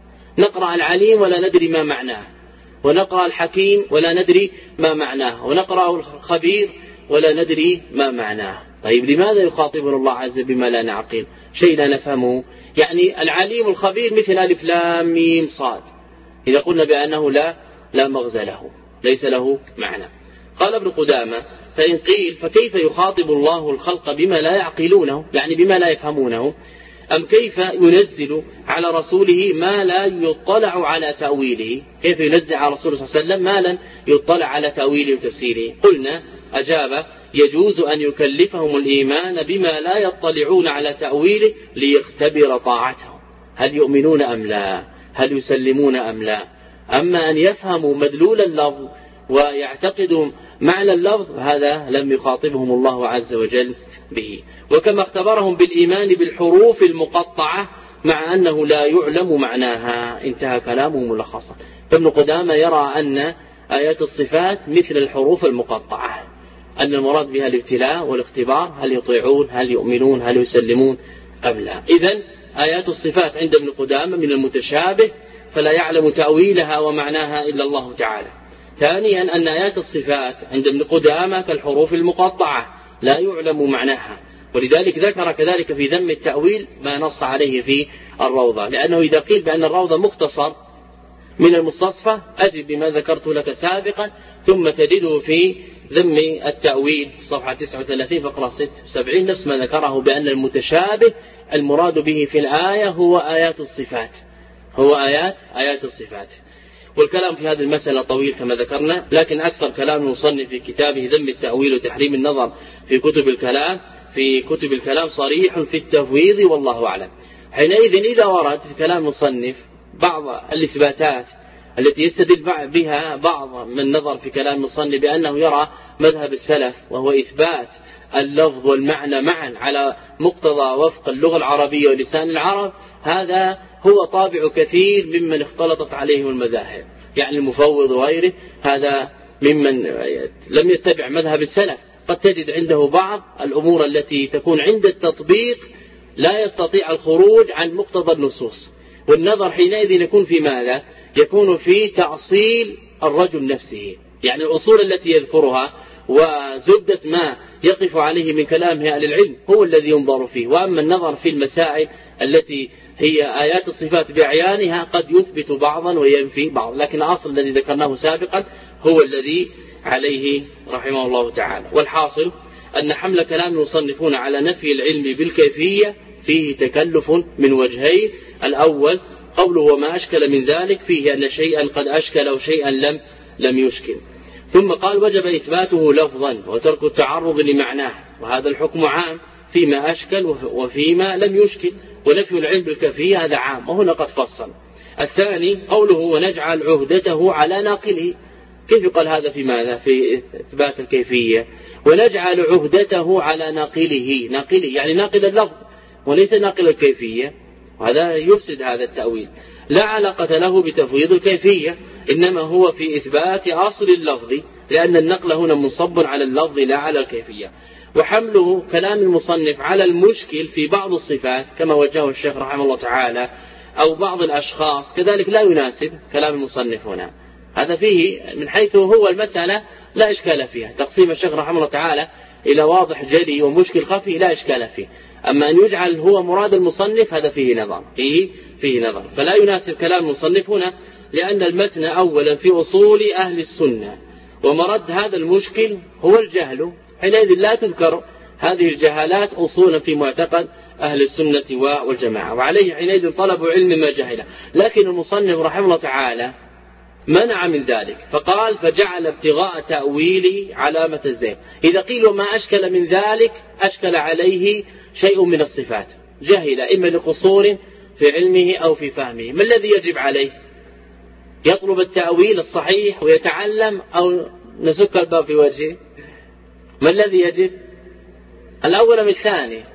نقرأ العليم ولا ندري ما معناه، ونقرأ الحكيم ولا ندري ما معناه، ونقرأ الخبير ولا ندري ما معناه. طيب لماذا يخاطبنا الله عز وجل بما لا نعقل؟ شيء لا نفهمه. يعني العليم الخبير مثل ألف لام ميم صاد، إذا قلنا بأنه لا مغزى له، ليس له معنى. قال ابن قدامة فإن قيل فكيف يخاطب الله الخلق بما لا يعقلونه، يعني بما لا يفهمونه؟ أم كيف ينزل على رسوله ما لا يطلع على تأويله؟ كيف ينزل على رسوله صلى الله عليه وسلم ما لا يطلع على تأويله وتفسيره؟ قلنا أجاب يجوز أن يكلفهم الإيمان بما لا يطلعون على تأويله ليختبر طاعتهم، هل يؤمنون أم لا، هل يسلمون أم لا. أما أن يفهموا مدلول اللفظ ويعتقدوا معنى اللفظ هذا لم يخاطبهم الله عز وجل به. وكما اختبرهم بالإيمان بالحروف المقطعة مع أنه لا يعلم معناها. انتهى كلامه ملخصا. فابن قدامة يرى أن آيات الصفات مثل الحروف المقطعة، أن المراد بها الابتلاء والاختبار، هل يطيعون، هل يؤمنون، هل يسلمون أم لا. إذن آيات الصفات عند ابن قدامة من المتشابه فلا يعلم تأويلها ومعناها إلا الله تعالى. ثانيا أن آيات الصفات عند ابن قدامة كالحروف المقطعة لا يعلم معناها، ولذلك ذكر كذلك في ذم التأويل ما نص عليه في الروضة، لأنه إذا قيل بأن الروضة مختصر من المستصفى أجب بما ذكرت لك سابقا، ثم تجده في ذم التأويل صفحة 39 فقرة 76 نفس ما ذكره بأن المتشابه المراد به في الآية هو آيات الصفات، هو آيات الصفات. والكلام في هذه المسألة طويل كما ذكرنا، لكن أكثر كلام المصنف في كتابه ذم التأويل وتحريم النظر في كتب الكلام صريح في التفويض والله أعلم. حينئذ إذا ورد في كلام المصنف بعض الإثباتات التي يستدل بها بعض من نظر في كلام المصنف بأنه يرى مذهب السلف، وهو إثبات اللفظ والمعنى معا على مقتضى وفق اللغة العربية ولسان العرب، هذا هو طابع كثير ممن اختلطت عليهم المذاهب، يعني المفوض وغيره، هذا ممن لم يتبع مذهب السلف. قد تجد عنده بعض الأمور التي تكون عند التطبيق لا يستطيع الخروج عن مقتضى النصوص، والنظر حينئذ يكون في ماذا؟ يكون في تأصيل الرجل نفسه، يعني الأصول التي يذكرها وزبدة ما يقف عليه من كلام أهل العلم هو الذي ينظر فيه. وأما النظر في المسائل التي هي آيات الصفات بأعيانها قد يثبت بعضا وينفي بعض، لكن الأصل الذي ذكرناه سابقا هو الذي عليه رحمه الله تعالى. والحاصل أن حمل كلام المصنفون على نفي العلم بالكيفية فيه تكلف من وجهين. الأول قوله وما أشكل من ذلك، فيه أن شيئا قد أشكل وشيئا لم يشكل. ثم قال وجب إثباته لفظا وترك التعرض لمعناه، وهذا الحكم عام فيما أشكل وفيما لم يشكل، ونفي العلم بالكيفية هذا عام، وهنا قد فصل. الثاني قوله ونجعل عهدته على ناقله، كيف قال هذا في ماذا؟ في إثبات الكيفية. ونجعل عهدته على ناقله يعني ناقل اللفظ وليس ناقل الكيفية، وهذا يفسد هذا التأويل. لا علاقة له بتفويض الكيفية، إنما هو في إثبات أصل اللفظ، لأن النقل هنا منصب على اللفظ لا على الكيفية. وحمله كلام المصنف على المشكل في بعض الصفات كما وجهه الشيخ رحمه الله تعالى أو بعض الأشخاص كذلك لا يناسب كلام المصنف هنا. هذا فيه من حيث هو المسألة لا إشكال فيها، تقسيم الشيخ رحمه الله تعالى إلى واضح جلي ومشكل خفي لا إشكال فيه. أما أن يجعل هو مراد المصنف هذا فيه نظر، فيه نظر، فلا يناسب كلام المصنف هنا، لأن المتن أولا في أصول أهل السنة، ومرد هذا المشكل هو الجهل، حينئذ لا تذكر هذه الجهالات أصولا في معتقد أهل السنة والجماعة، وعليه حينئذ طلب علم ما جهله. لكن المصنف رحمه الله تعالى منع من ذلك، فقال فجعل ابتغاء تأويله علامة الزيغ. إذا قيل ما أشكل من ذلك أشكل عليه شيء من الصفات، جهل إما لقصور في علمه أو في فهمه، ما الذي يجب عليه؟ يطلب التأويل الصحيح ويتعلم، أو نسك الباب في وجهه؟ ما الذي يجب؟ الأول من الثاني،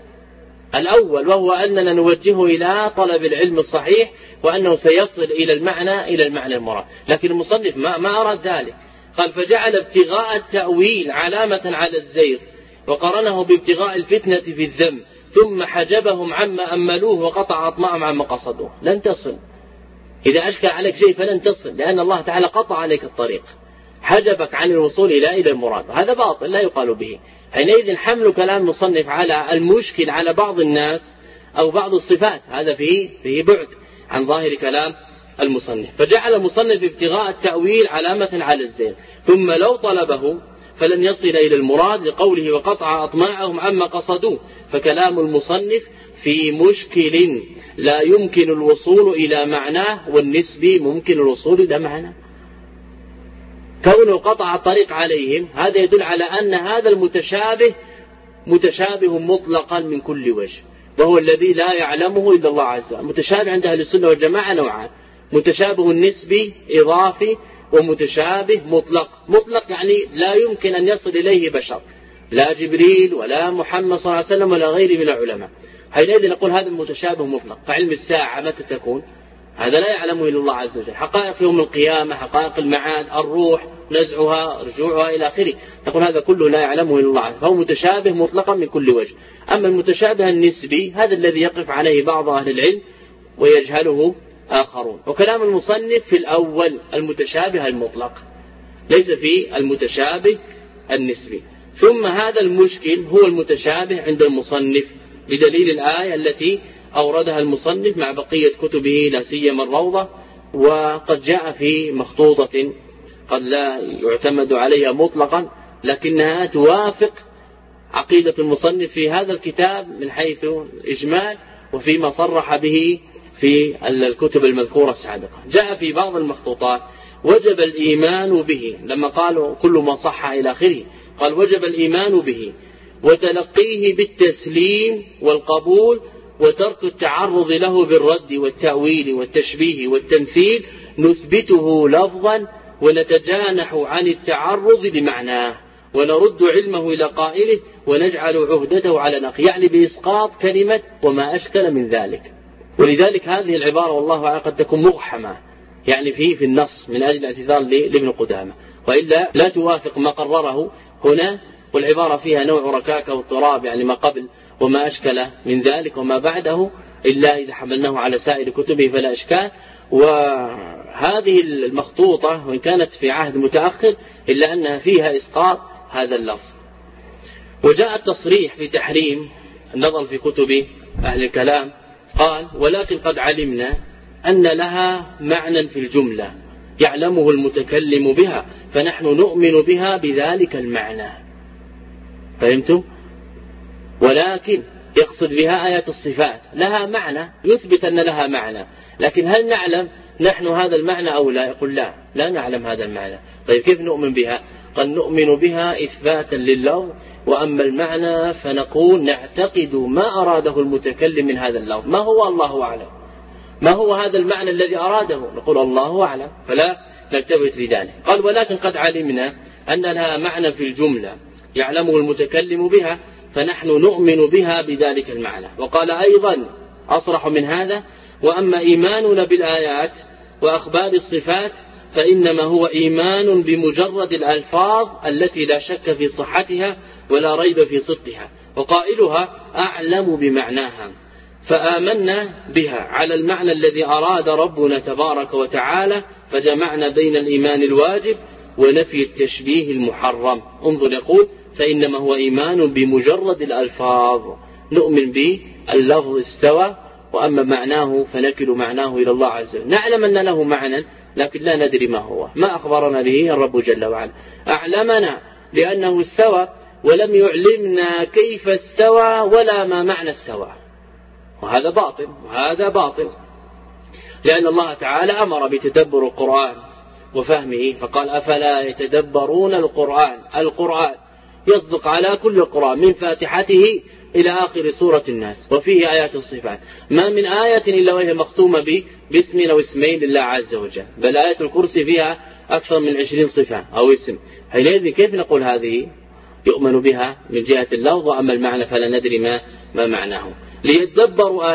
الأول وهو أننا نوجهه إلى طلب العلم الصحيح، وأنه سيصل إلى المعنى المراد. لكن المصنف ما أراد ذلك، قال فجعل ابتغاء التأويل علامة على الزيغ، وقرنه بابتغاء الفتنة في الذم، ثم حجبهم عما أملوه وقطع أطماعهم عما قصدوه. لن تصل، إذا أشكل عليك شيء فلن تصل، لأن الله تعالى قطع عليك الطريق، حجبك عن الوصول إلى المراد، هذا باطل لا يقال به. حينئذ حمل كلام المصنف على المشكل على بعض الناس أو بعض الصفات هذا فيه بعد عن ظاهر كلام المصنف. فجعل المصنف ابتغاء التأويل علامة على الزيغ، ثم لو طلبه فلن يصل إلى المراد، لقوله وقطع أطماعهم عما قصدوه. فكلام المصنف في مشكل لا يمكن الوصول إلى معناه، والنسبي ممكن الوصول إلى معناه. كونه قطع الطريق عليهم هذا يدل على أن هذا المتشابه متشابه مطلقا من كل وجه، وهو الذي لا يعلمه إلا الله عز وجل. متشابه عند أهل السنة والجماعة نوعان: متشابه النسبي إضافي، ومتشابه مطلق يعني لا يمكن أن يصل إليه بشر، لا جبريل ولا محمد صلى الله عليه وسلم ولا غيره من العلماء. حينئذ نقول هذا المتشابه مطلق. فعلم الساعة متى تكون؟ هذا لا يعلمه إلا الله عز وجل. حقائق يوم القيامة، حقائق المعاد، الروح، نزعها، رجوعها إلى آخره، نقول هذا كله لا يعلمه إلا الله عز وجل، فهو متشابه مطلقا من كل وجه. أما المتشابه النسبي هذا الذي يقف عليه بعض أهل العلم ويجهله آخرون. وكلام المصنف في الأول المتشابه المطلق، ليس في المتشابه النسبي. ثم هذا المشكل هو المتشابه عند المصنف بدليل الآية التي أوردها المصنف مع بقية كتبه لا سيما الروضة، وقد جاء في مخطوطة قد لا يعتمد عليها مطلقا، لكنها توافق عقيدة المصنف في هذا الكتاب من حيث الإجمال وفيما صرح به في الكتب المذكورة السابقة. جاء في بعض المخطوطات وجب الإيمان به، لما قالوا كل ما صح إلى آخره، قال وجب الإيمان به وتلقيه بالتسليم والقبول، وترك التعرض له بالرد والتأويل والتشبيه والتمثيل، نثبته لفظا ونتجانح عن التعرض لمعناه، ونرد علمه إلى قائله، ونجعل عهدته على نقي، يعني بإسقاط كلمة وما أشكل من ذلك. ولذلك هذه العبارة والله أعلم قد تكون مغحمة يعني في النص من أجل الاعتذار لابن قدامة، وإلا لا توافق ما قرره هنا، والعبارة فيها نوع ركاكة واضطراب، يعني ما قبل وما أشكل من ذلك وما بعده، إلا إذا حملناه على سائر كتبه فلا إشكال. وهذه المخطوطة وإن كانت في عهد متأخر إلا أنها فيها إسقاط هذا اللفظ. وجاء التصريح في تحريم النظر في كتب أهل الكلام، قال ولكن قد علمنا أن لها معنى في الجملة يعلمه المتكلم بها، فنحن نؤمن بها بذلك المعنى. فهمتم؟ ولكن يقصد بها آيات الصفات، لها معنى يثبت أن لها معنى، لكن هل نعلم نحن هذا المعنى أو لا؟ يقول لا نعلم هذا المعنى. طيب كيف نؤمن بها؟ قد نؤمن بها إثباتا لله، وأما المعنى فنقول نعتقد ما أراده المتكلم من هذا اللفظ. ما هو؟ الله أعلم. ما هو هذا المعنى الذي أراده؟ نقول الله أعلم، فلا نلتفت لذلك. قال ولكن قد علمنا أن لها معنى في الجملة يعلمه المتكلم بها، فنحن نؤمن بها بذلك المعنى. وقال أيضا أصرح من هذا وأما إيماننا بالآيات وأخبار الصفات فإنما هو إيمان بمجرد الألفاظ التي لا شك في صحتها ولا ريب في صدقها، وقائلها أعلم بمعناها، فآمنا بها على المعنى الذي أراد ربنا تبارك وتعالى، فجمعنا بين الإيمان الواجب ونفي التشبيه المحرم. انظر يقول فإنما هو إيمان بمجرد الألفاظ، نؤمن باللفظ استوى، وأما معناه فنكل معناه إلى الله عز وجل. نعلم أن له معنى لكن لا ندري ما هو، ما أخبرنا به الرب جل وعلا. أعلمنا لأنه استوى ولم يعلمنا كيف استوى ولا ما معنى استوى، وهذا باطل، لأن الله تعالى أمر بتدبر القرآن وفهمه، فقال أفلا يتدبرون القرآن يصدق على كل القرآن من فاتحته إلى آخر سورة الناس، وفيه آيات الصفات، ما من آية إلا وهي مختومة باسم أو اسمين لله عز وجل، بل آية الكرسي فيها أكثر من 20 صفة أو اسم. حينئذ كيف نقول هذه يؤمن بها من جهة اللفظ، وأما المعنى فلا ندري ما معناه. ليدبروا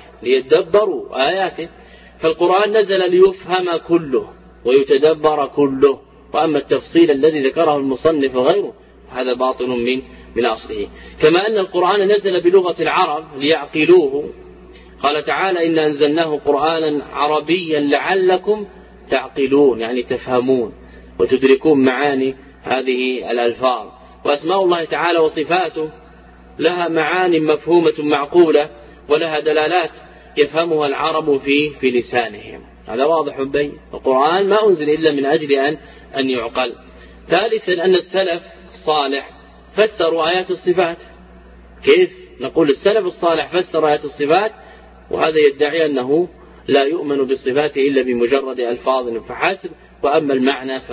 آياته، فالقرآن نزل ليفهم كله ويتدبر كله، وأما التفصيل الذي ذكره المصنف وغيره هذا باطل من أصله. كما أن القرآن نزل بلغة العرب ليعقلوه، قال تعالى إن أنزلناه قرآنا عربيا لعلكم تعقلون، يعني تفهمون وتدركون معاني هذه الألفاظ. وأسماء الله تعالى وصفاته لها معاني مفهومة معقولة، ولها دلالات يفهمها العرب في لسانهم، هذا واضح بين. القرآن ما أنزل إلا من أجل أن يعقل. ثالثا أن السلف الصالح فسروا آيات الصفات. كيف نقول السلف الصالح فسر آيات الصفات وهذا يدعي أنه لا يؤمن بالصفات إلا بمجرد ألفاظ فحسب، وأما المعنى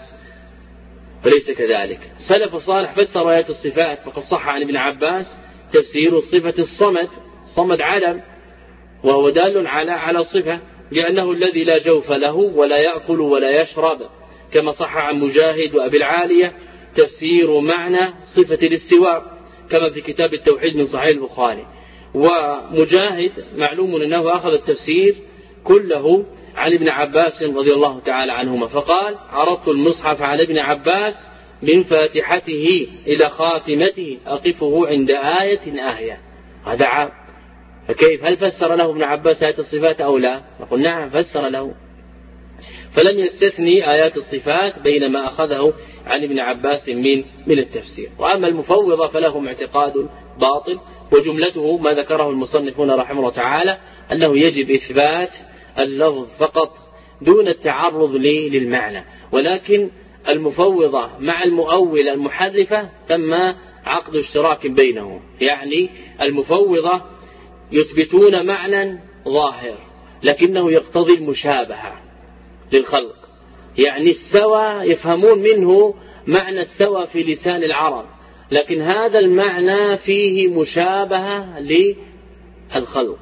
فليس كذلك. السلف الصالح فسر آيات الصفات، فقد صح عن ابن عباس تفسير صفة الصمد علم، وهو دال على صفة، لأنه الذي لا جوف له ولا يأكل ولا يشرب، كما صح عن مجاهد وأبي العالية تفسير معنى صفة الاستواء، كما في كتاب التوحيد من صحيح البخاري. ومجاهد معلوم أنه أخذ التفسير كله عن ابن عباس رضي الله تعالى عنهما، فقال عرضت المصحف على ابن عباس من فاتحته إلى خاتمته أقفه عند آية. هذا عام، فكيف هل فسر له ابن عباس آيات الصفات أو لا؟ نقول نعم فسر له، فلم يستثني آيات الصفات بينما أخذه عن ابن عباس من التفسير. وأما المفوضة فلهم اعتقاد باطل، وجملته ما ذكره المصنفون رحمه الله تعالى أنه يجب إثبات اللفظ فقط دون التعرض للمعنى، ولكن المفوضة مع المؤولة المحرفة تم عقد اشتراك بينهم، يعني المفوضة يثبتون معنى ظاهر لكنه يقتضي المشابهة للخلق، يعني السوى يفهمون منه معنى السوى في لسان العرب، لكن هذا المعنى فيه مشابهة للخلق.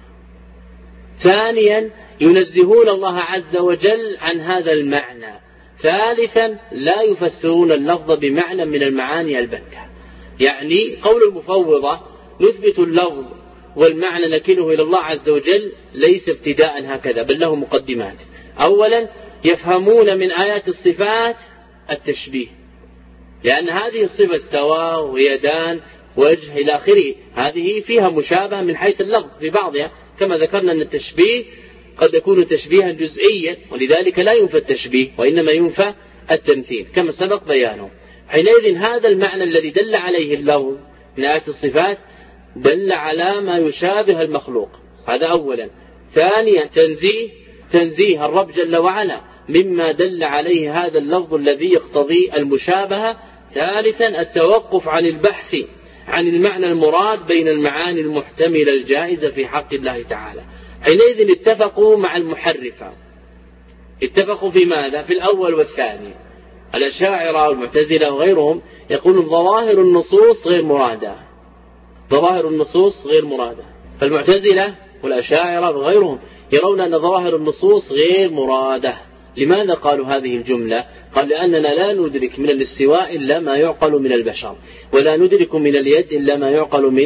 ثانيا ينزهون الله عز وجل عن هذا المعنى. ثالثا لا يفسرون اللفظ بمعنى من المعاني البتة، يعني قول المفوضة نثبت اللفظ والمعنى نكله إلى الله عز وجل ليس ابتداء هكذا، بل له مقدمات. أولا يفهمون من آيات الصفات التشبيه، لأن هذه الصفة السواء ويدان وجه إلى آخره هذه فيها مشابهة من حيث اللفظ في بعضها، كما ذكرنا أن التشبيه قد يكون تشبيها جزئيا، ولذلك لا ينفى التشبيه وإنما ينفى التمثيل كما سبق بيانه. حينئذ هذا المعنى الذي دل عليه اللفظ من آيات الصفات دل على ما يشابه المخلوق، هذا أولا. ثانيا تنزيه الرب جل وعلا مما دل عليه هذا اللفظ الذي يقتضي المشابهة. ثالثا التوقف عن البحث عن المعنى المراد بين المعاني المحتملة الجائزة في حق الله تعالى. حينئذ اتفقوا مع المحرفة، اتفقوا في ماذا؟ في الأول والثاني. الأشاعرة والمعتزلة وغيرهم يقولون ظواهر النصوص غير مرادة، ظواهر النصوص غير مرادة. فالمعتزلة والأشاعرة وغيرهم يرون أن ظواهر النصوص غير مرادة. لماذا قالوا هذه الجملة؟ قال لأننا لا ندرك من الاستواء إلا ما يعقل من البشر، ولا ندرك من اليد إلا ما يعقل من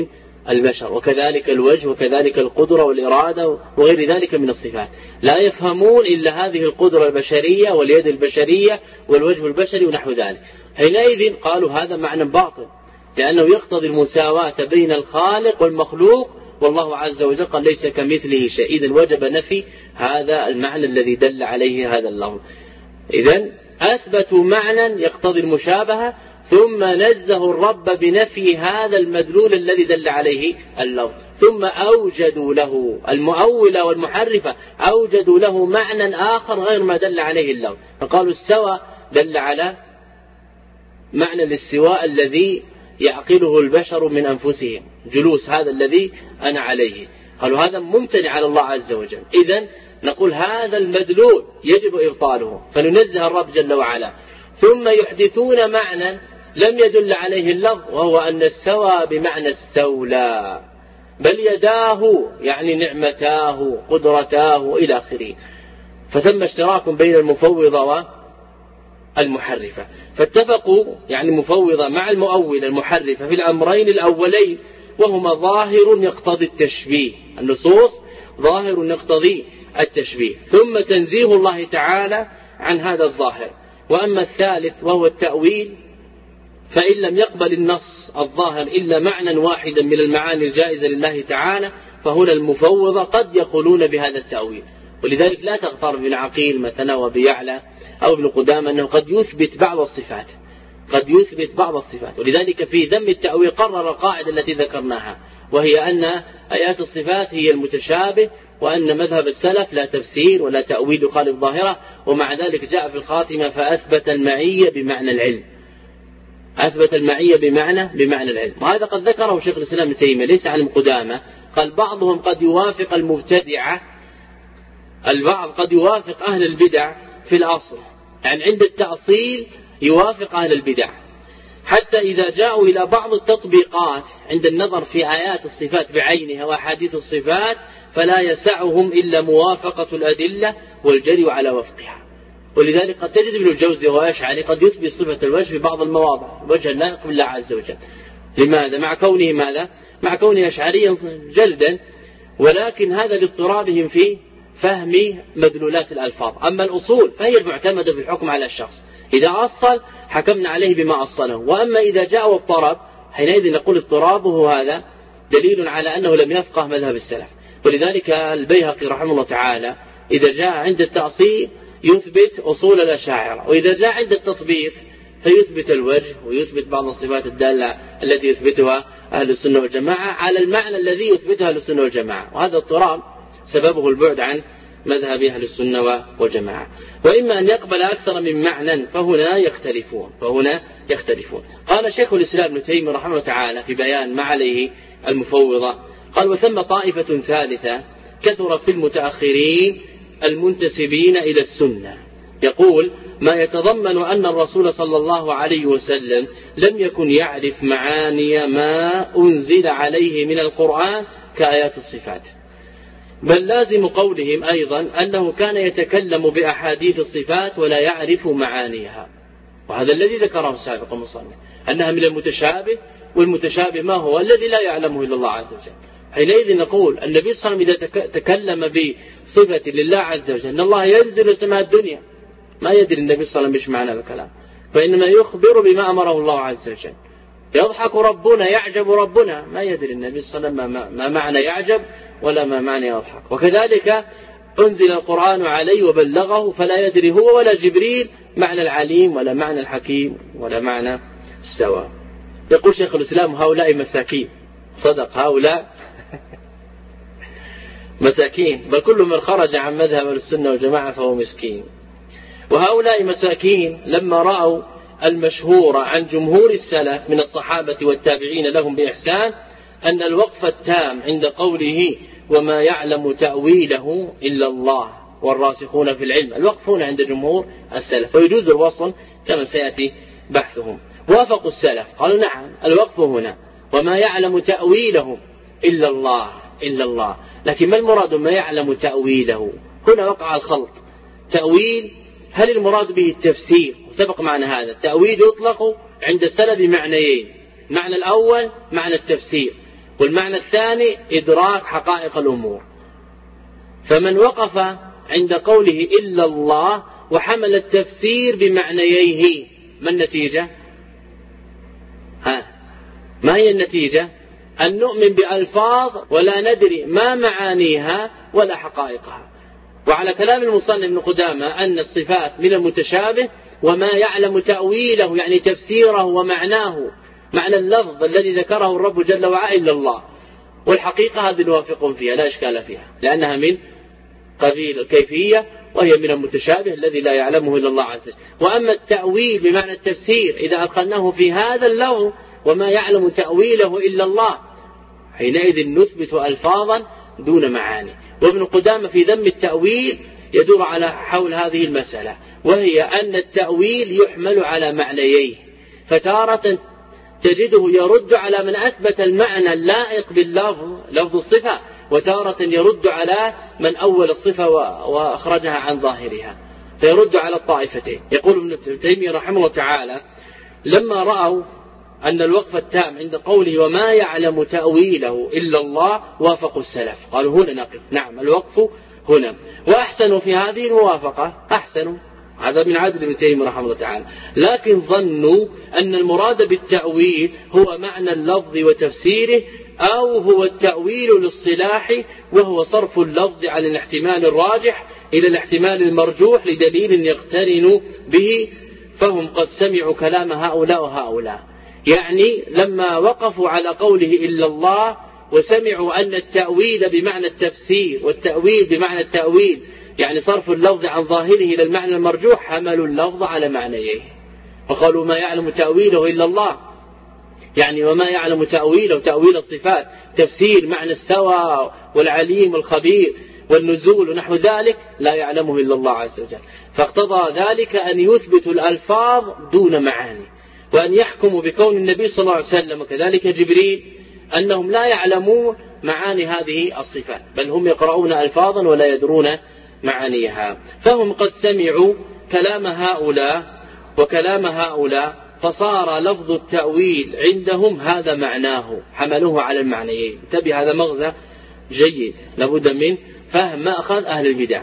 البشر، وكذلك الوجه وكذلك القدرة والإرادة وغير ذلك من الصفات. لا يفهمون إلا هذه القدرة البشرية واليد البشرية والوجه البشري ونحو ذلك. حينئذ قالوا هذا معنى باطل، لأنه يقتضي المساواة بين الخالق والمخلوق، والله عز وجل قال ليس كمثله شيء. إذن وجب نفي هذا المعنى الذي دل عليه هذا اللفظ. إذن أثبتوا معنى يقتضي المشابهة، ثم نزهوا الرب بنفي هذا المدلول الذي دل عليه اللفظ، ثم أوجدوا له المؤولة والمحرفة، أوجدوا له معنى آخر غير ما دل عليه اللفظ، فقالوا استوى دل على معنى الاستواء الذي يعقله البشر من أنفسهم، جلوس هذا الذي أنا عليه، قالوا هذا ممتنع على الله عز وجل. إذن نقول هذا المدلول يجب إبطاله، فننزه الرب جل وعلا. ثم يحدثون معنى لم يدل عليه اللفظ، وهو أن استوى بمعنى استولى، بل يداه يعني نعمتاه قدرتاه إلى آخره. فثم اشتراك بين المفوضة والمحرفة، فاتفقوا يعني المفوضة مع المؤولة المحرفة في الأمرين الأولين، وهما ظاهر يقتضي التشبيه، النصوص ظاهر يقتضي التشبيه، ثم تنزيه الله تعالى عن هذا الظاهر. وأما الثالث وهو التأويل، فإن لم يقبل النص الظاهر إلا معنى واحدا من المعاني الجائزة لله تعالى، فهنا المفوضة قد يقولون بهذا التأويل. ولذلك لا تغتر بن عقيل مثلا وبيعلى أو ابن قدامة أنه قد يثبت بعض الصفات، قد يثبت بعض الصفات. ولذلك في ذم التأويل قرر القاعدة التي ذكرناها، وهي أن آيات الصفات هي المتشابه، وأن مذهب السلف لا تفسير ولا تأويل يخالف ظاهرة. ومع ذلك جاء في الخاتمة فأثبت المعية بمعنى العلم، أثبت المعية بمعنى العلم. وهذا قد ذكره شيخ الإسلام ابن تيمية ليس عن القدامى، قال بعضهم قد يوافق المبتدعة، البعض قد يوافق أهل البدع في الأصل، يعني عند التأصيل يوافق أهل البدع، حتى إذا جاءوا إلى بعض التطبيقات عند النظر في آيات الصفات بعينها وأحاديث الصفات فلا يسعهم إلا موافقة الأدلة والجري على وفقها. ولذلك قد تجد ابن الجوزي وهو أشعري قد يثبت صفة الوجه في بعض المواضع، وجه لا يقبل الله عز وجل. لماذا؟ مع كونه ماذا؟ مع كونه أشعريا جلدا، ولكن هذا لاضطرابهم في فهم مدلولات الألفاظ. أما الأصول فهي المعتمدة في الحكم على الشخص، إذا أصل حكمنا عليه بما أصله، وأما إذا جاء واضطرب حينئذ نقول اضطرابه هذا دليل على أنه لم يفقه مذهب السلف. ولذلك البيهقي رحمه الله تعالى إذا جاء عند التأصيل يثبت أصول الأشاعرة، وإذا جاء عند التطبيق فيثبت الوجه ويثبت بعض الصفات الدالة التي يثبتها أهل السنة والجماعة على المعنى الذي يثبتها أهل السنة والجماعة. وهذا اضطراب سببه البعد عن مذهب أهل السنة والجماعة. وإما أن يقبل أكثر من معنى فهنا يختلفون. قال شيخ الإسلام ابن تيمية رحمه الله تعالى في بيان ما عليه المفوضة، قال وثم طائفة ثالثة كثر في المتأخرين المنتسبين إلى السنة، يقول ما يتضمن أن الرسول صلى الله عليه وسلم لم يكن يعرف معاني ما أنزل عليه من القرآن كآيات الصفات، بل لازم قولهم أيضا أنه كان يتكلم بأحاديث الصفات ولا يعرف معانيها. وهذا الذي ذكره السابق المصنف أنها من المتشابه، والمتشابه ما هو؟ الذي لا يعلمه إلا الله عز وجل. حينئذ نقول النبي صلى الله عليه وسلم إذا تكلم بصفة لله عز وجل أن الله ينزل سماء الدنيا، ما يدري النبي صلى الله عليه وسلم إيش معنى الكلام، فإنما يخبر بما أمره الله عز وجل. يضحك ربنا، يعجب ربنا، ما يدري النبي صلى الله عليه وسلم ما معنى يعجب ولا ما معنى يضحك. وكذلك أنزل القرآن عليه وبلغه فلا يدري هو ولا جبريل معنى العليم ولا معنى الحكيم ولا معنى السواء. يقول شيخ الإسلام هؤلاء مساكين، صدق هؤلاء مساكين، بل كل من خرج عن مذهب السنة والجماعة فهو مسكين. وهؤلاء مساكين لما رأوا المشهور عن جمهور السلف من الصحابة والتابعين لهم بإحسان أن الوقف التام عند قوله وما يعلم تأويله إلا الله والراسخون في العلم، الوقف هنا عند جمهور السلف، ويجوز الوصل كما سيأتي بحثهم. وافقوا السلف قالوا نعم الوقف هنا وما يعلم تأويله إلا الله، لكن ما المراد ما يعلم تأويله؟ هنا وقع الخلط. تأويل هل المراد به التفسير؟ وسبق معنى هذا. التأويل يطلق عند السلف بمعنيين، المعنى الأول معنى التفسير، والمعنى الثاني إدراك حقائق الأمور. فمن وقف عند قوله إلا الله وحمل التفسير بمعنييه، ما النتيجة؟ ما هي النتيجة؟ أن نؤمن بألفاظ ولا ندري ما معانيها ولا حقائقها. وعلى كلام المصنف ابن قدامة أن الصفات من المتشابه وما يعلم تأويله يعني تفسيره ومعناه، معنى اللفظ الذي ذكره الرب جل وعلا إلا الله، والحقيقة هذه نوافق فيها لا إشكال فيها، لأنها من قبيل الكيفية وهي من المتشابه الذي لا يعلمه إلا الله عز وجل. وأما التأويل بمعنى التفسير إذا أدخلناه في هذا اللغو وما يعلم تأويله إلا الله، حينئذ نثبت ألفاظا دون معاني. وابن قدامة في ذم التأويل يدور على حول هذه المسألة، وهي أن التأويل يحمل على معنييه، فتارة تجده يرد على من أثبت المعنى اللائق باللفظ لفظ الصفة، وتارة يرد على من أول الصفة وأخرجها عن ظاهرها، فيرد على الطائفتين. يقول ابن تيمية رحمه الله تعالى: لما رأوا أن الوقف التام عند قوله وما يعلم تأويله إلا الله وافقوا السلف، قالوا هنا نقف، نعم الوقف هنا، وأحسنوا في هذه الموافقة، أحسنوا، هذا من عدل ابن تيمية رحمه الله تعالى، لكن ظنوا أن المراد بالتأويل هو معنى اللفظ وتفسيره، أو هو التأويل للصلاح وهو صرف اللفظ عن الاحتمال الراجح إلى الاحتمال المرجوح لدليل يقترن به، فهم قد سمعوا كلام هؤلاء وهؤلاء. يعني لما وقفوا على قوله إلا الله وسمعوا أن التأويل بمعنى التفسير والتأويل بمعنى التأويل يعني صرف اللفظ عن ظاهره إلى المعنى المرجوح، حملوا اللفظ على معنيه، فقالوا ما يعلم تأويله إلا الله، يعني وما يعلم تأويله تأويل الصفات تفسير معنى السوى والعليم والخبير والنزول ونحو ذلك لا يعلمه إلا الله عز وجل. فاقتضى ذلك أن يثبتوا الألفاظ دون معاني، وأن يحكموا بكون النبي صلى الله عليه وسلم وكذلك جبريل أنهم لا يعلمون معاني هذه الصفات، بل هم يقرؤون ألفاظا ولا يدرون معانيها. فهم قد سمعوا كلام هؤلاء وكلام هؤلاء، فصار لفظ التأويل عندهم هذا معناه، حملوه على المعنيين. انتبه، هذا مغزى جيد لابد من فهم مأخذ أهل البدع.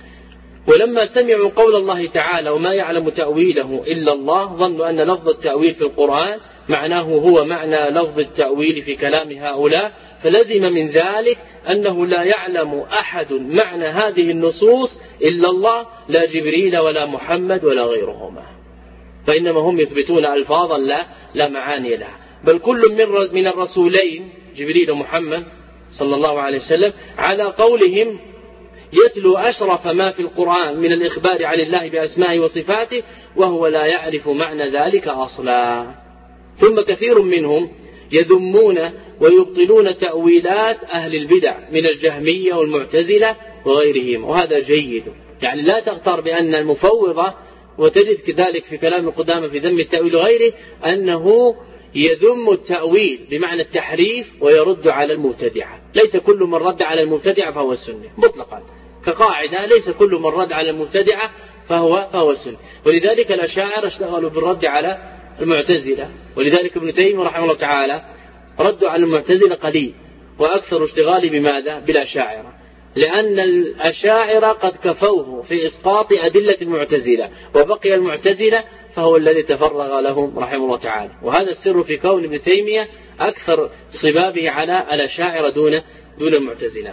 ولما سمعوا قول الله تعالى وما يعلم تأويله إلا الله، ظنوا أن لفظ التأويل في القرآن معناه هو معنى لفظ التأويل في كلام هؤلاء، فلزم من ذلك أنه لا يعلم أحد معنى هذه النصوص إلا الله، لا جبريل ولا محمد ولا غيرهما، فإنما هم يثبتون ألفاظا لا معاني لها. بل كل من الرسولين جبريل ومحمد صلى الله عليه وسلم على قولهم يتلو أشرف ما في القرآن من الإخبار عن الله بأسمائه وصفاته وهو لا يعرف معنى ذلك أصلا. ثم كثير منهم يذمون ويبطلون تأويلات أهل البدع من الجهمية والمعتزلة وغيرهم، وهذا جيد. يعني لا تغتر بأن المفوضة، وتجد كذلك في كلام القدامى في ذم التأويل وغيره أنه يذم التأويل بمعنى التحريف ويرد على المبتدعة. ليس كل من رد على المبتدعة فهو السني مطلقا، كقاعدة ليس كل من رد على المبتدعة فهو السني. ولذلك الأشاعرة اشتغلوا بالرد على المعتزلة، ولذلك ابن تيمية رحمه الله تعالى ردوا على المعتزلة قليل، وأكثر اشتغالي بماذا؟ بالأشاعرة، لأن الأشاعرة قد كفوه في إسقاط أدلة المعتزلة، وبقي المعتزلة فهو الذي تفرغ لهم رحمه الله تعالى. وهذا السر في كون ابن تيمية أكثر صبابه على الأشاعرة دون المعتزلة،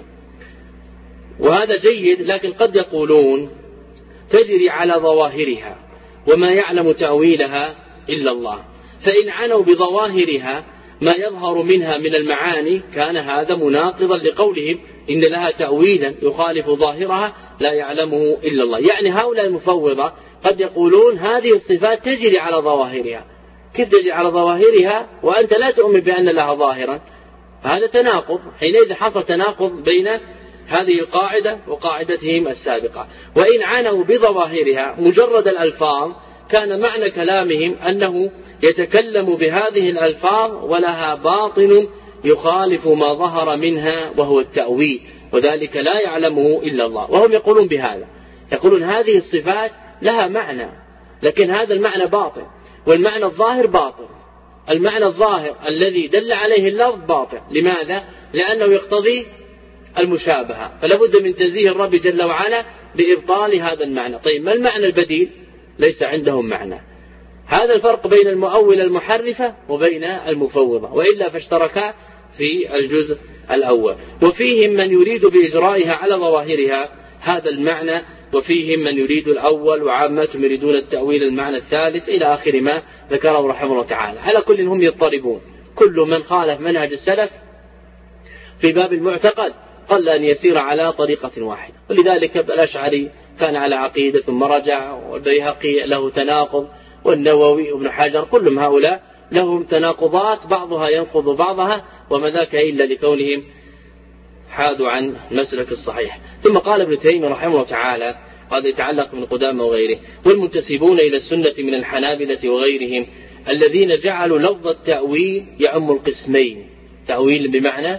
وهذا جيد. لكن قد يقولون تجري على ظواهرها وما يعلم تأويلها إلا الله، فإن عنوا بظواهرها ما يظهر منها من المعاني كان هذا مناقضا لقولهم إن لها تأويلا يخالف ظاهرها لا يعلمه إلا الله. يعني هؤلاء المفوضة قد يقولون هذه الصفات تجري على ظواهرها. كيف تجري على ظواهرها وأنت لا تؤمن بأن لها ظاهرا؟ فهذا تناقض. حينئذ حصل تناقض بين هذه القاعدة وقاعدتهم السابقة. وإن عنوا بظواهرها مجرد الألفاظ كان معنى كلامهم أنه يتكلم بهذه الألفاظ ولها باطن يخالف ما ظهر منها وهو التأويل، وذلك لا يعلمه إلا الله. وهم يقولون بهذا، يقولون هذه الصفات لها معنى، لكن هذا المعنى باطن، والمعنى الظاهر باطن، المعنى الظاهر الذي دل عليه اللفظ باطل. لماذا؟ لأنه يقتضي المشابهة، فلا بد من تنزيه الرب جل وعلا بإبطال هذا المعنى. طيب ما المعنى البديل؟ ليس عندهم معنى. هذا الفرق بين المؤولة المحرفة وبين المفوضة، وإلا فاشتركا في الجزء الأول. وفيهم من يريد بإجرائها على ظواهرها هذا المعنى، وفيهم من يريد الأول، وعامتهم يريدون التأويل المعنى الثالث إلى آخر ما ذكره رحمه الله تعالى. على كل هم يضطربون، كل من خالف منهج السلف في باب المعتقد قل أن يسير على طريقة واحدة. ولذلك الأشعري كان على عقيدة ثم رجع، والبيهقي له تناقض، والنووي وابن حجر، كلهم هؤلاء لهم تناقضات بعضها ينقض بعضها، وما ذاك إلا لكونهم حادوا عن المسلك الصحيح. ثم قال ابن تيمية رحمه الله تعالى، هذا يتعلق من قدامى وغيره: والمنتسبون إلى السنة من الحنابلة وغيرهم الذين جعلوا لفظ التأويل يعم القسمين، تأويل بمعنى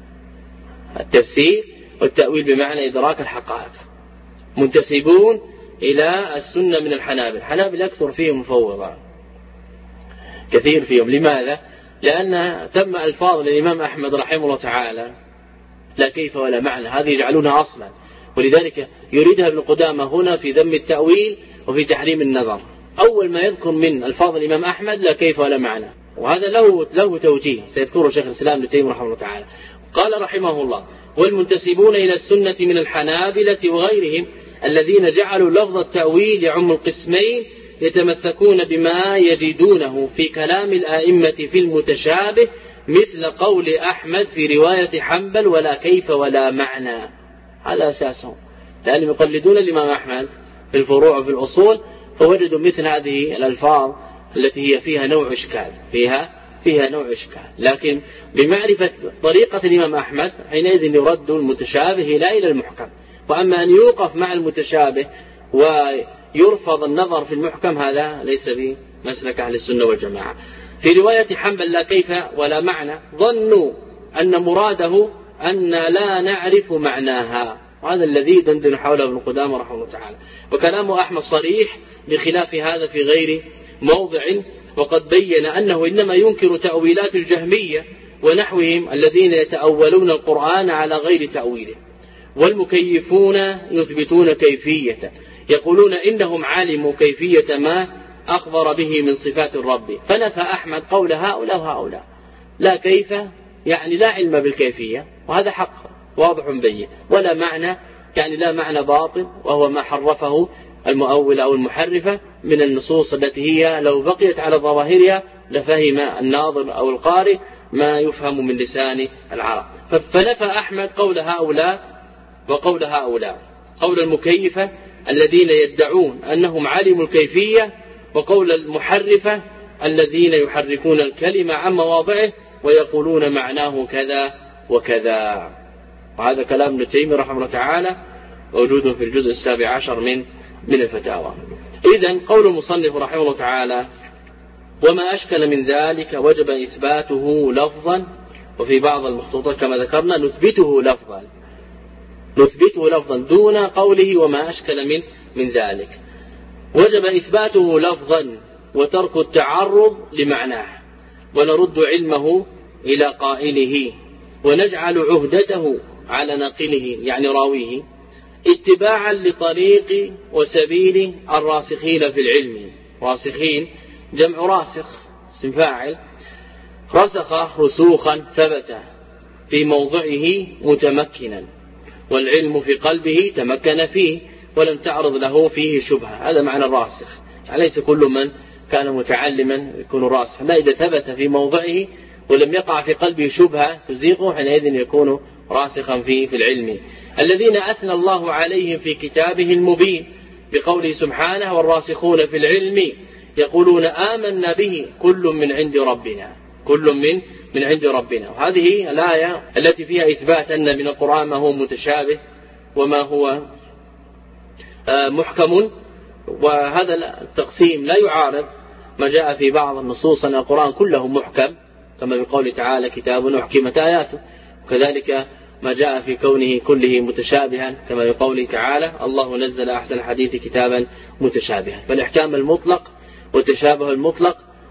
التفسير، والتأويل بمعنى إدراك الحقائق. منتسبون إلى السنة من الحنابلة أكثر فيهم مفوضة، كثير فيهم. لماذا؟ لأن ثم ألفاظ للإمام أحمد رحمه الله تعالى لا كيف ولا معنى، هذه يجعلونها أصلا، ولذلك يريدها ابن قدامى هنا في ذم التأويل وفي تحريم النظر. أول ما يذكر من ألفاظ الإمام أحمد لا كيف ولا معنى، وهذا له توجيه سيذكره شيخ الإسلام ابن تيمية رحمه الله تعالى. قال رحمه الله: والمنتسبون إلى السنة من الحنابلة وغيرهم الذين جعلوا لفظ التأويل يعم القسمين يتمسكون بما يجدونه في كلام الآئمة في المتشابه، مثل قول أحمد في رواية حنبل: ولا كيف ولا معنى. هذا أساسهم، لأنهم يقلدون الإمام أحمد في الفروع وفي الأصول، فوجدوا مثل هذه الألفاظ التي هي فيها نوع إشكال، فيها نوع إشكال. لكن بمعرفة طريقة الإمام أحمد حينئذ يرد المتشابه لا إلى المحكم. وأما أن يوقف مع المتشابه ويرفض النظر في المحكم هذا ليس بمسلك أهل السنة والجماعة. في رواية حنبل لا كيف ولا معنى ظنوا أن مراده أن لا نعرف معناها، وهذا الذي دندن حوله ابن قدامى رحمه الله تعالى. وكلام أحمد صريح بخلاف هذا في غير موضع، وقد بين أنه إنما ينكر تأويلات الجهمية ونحوهم الذين يتأولون القرآن على غير تأويله. والمكيفون يثبتون كيفية، يقولون إنهم علموا كيفية ما أخبر به من صفات الرب، فنفى أحمد قول هؤلاء وهؤلاء. لا كيف يعني لا علم بالكيفية، وهذا حق واضح بين. ولا معنى يعني لا معنى باطل، وهو ما حرفه المؤول أو المحرفة من النصوص التي هي لو بقيت على ظواهرها لفهم الناظر أو القارئ ما يفهم من لسان العرب. فنفى أحمد قول هؤلاء وقول هؤلاء، قول المكيفة الذين يدعون أنهم علموا الكيفية، وقول المحرفة الذين يحرفون الكلمة عن مواضعه ويقولون معناه كذا وكذا. وهذا كلام ابن تيمية رحمه الله تعالى موجود في الجزء 17 من الفتاوى. إذن قول المصنف رحمه الله تعالى: وما أشكل من ذلك وجب إثباته لفظا، وفي بعض المخطوطات كما ذكرنا نثبته لفظا دون قوله وما أشكل من ذلك. وجب إثباته لفظا وترك التعرض لمعناه، ونرد علمه إلى قائله، ونجعل عهدته على ناقله يعني راويه، اتباعا لطريق وسبيل الراسخين في العلم. راسخين جمع راسخ اسم فاعل، رسخ رسوخا ثبت في موضعه متمكنا، والعلم في قلبه تمكن فيه ولم تعرض له فيه شبهة. هذا معنى الراسخ، يعني ليس كل من كان متعلما يكون راسخ، لا، إذا ثبت في موضعه ولم يقع في قلبه شبهة تزيقه حينئذ يكون راسخا في العلم. الذين أثنى الله عليهم في كتابه المبين بقوله سبحانه: والراسخون في العلم يقولون آمنا به كل من عند ربنا، كل من عند ربنا. وهذه الآية التي فيها إثبات أن من القرآن ما هو متشابه وما هو محكم، وهذا التقسيم لا يعارض ما جاء في بعض النصوص أن القرآن كله محكم، كما بقول تعالى: كتاب أحكمت آياته. وكذلك ما جاء في كونه كله متشابها، كما بقوله تعالى: الله نزل أحسن الحديث كتابا متشابها. فالإحكام المطلق والتشابه المطلق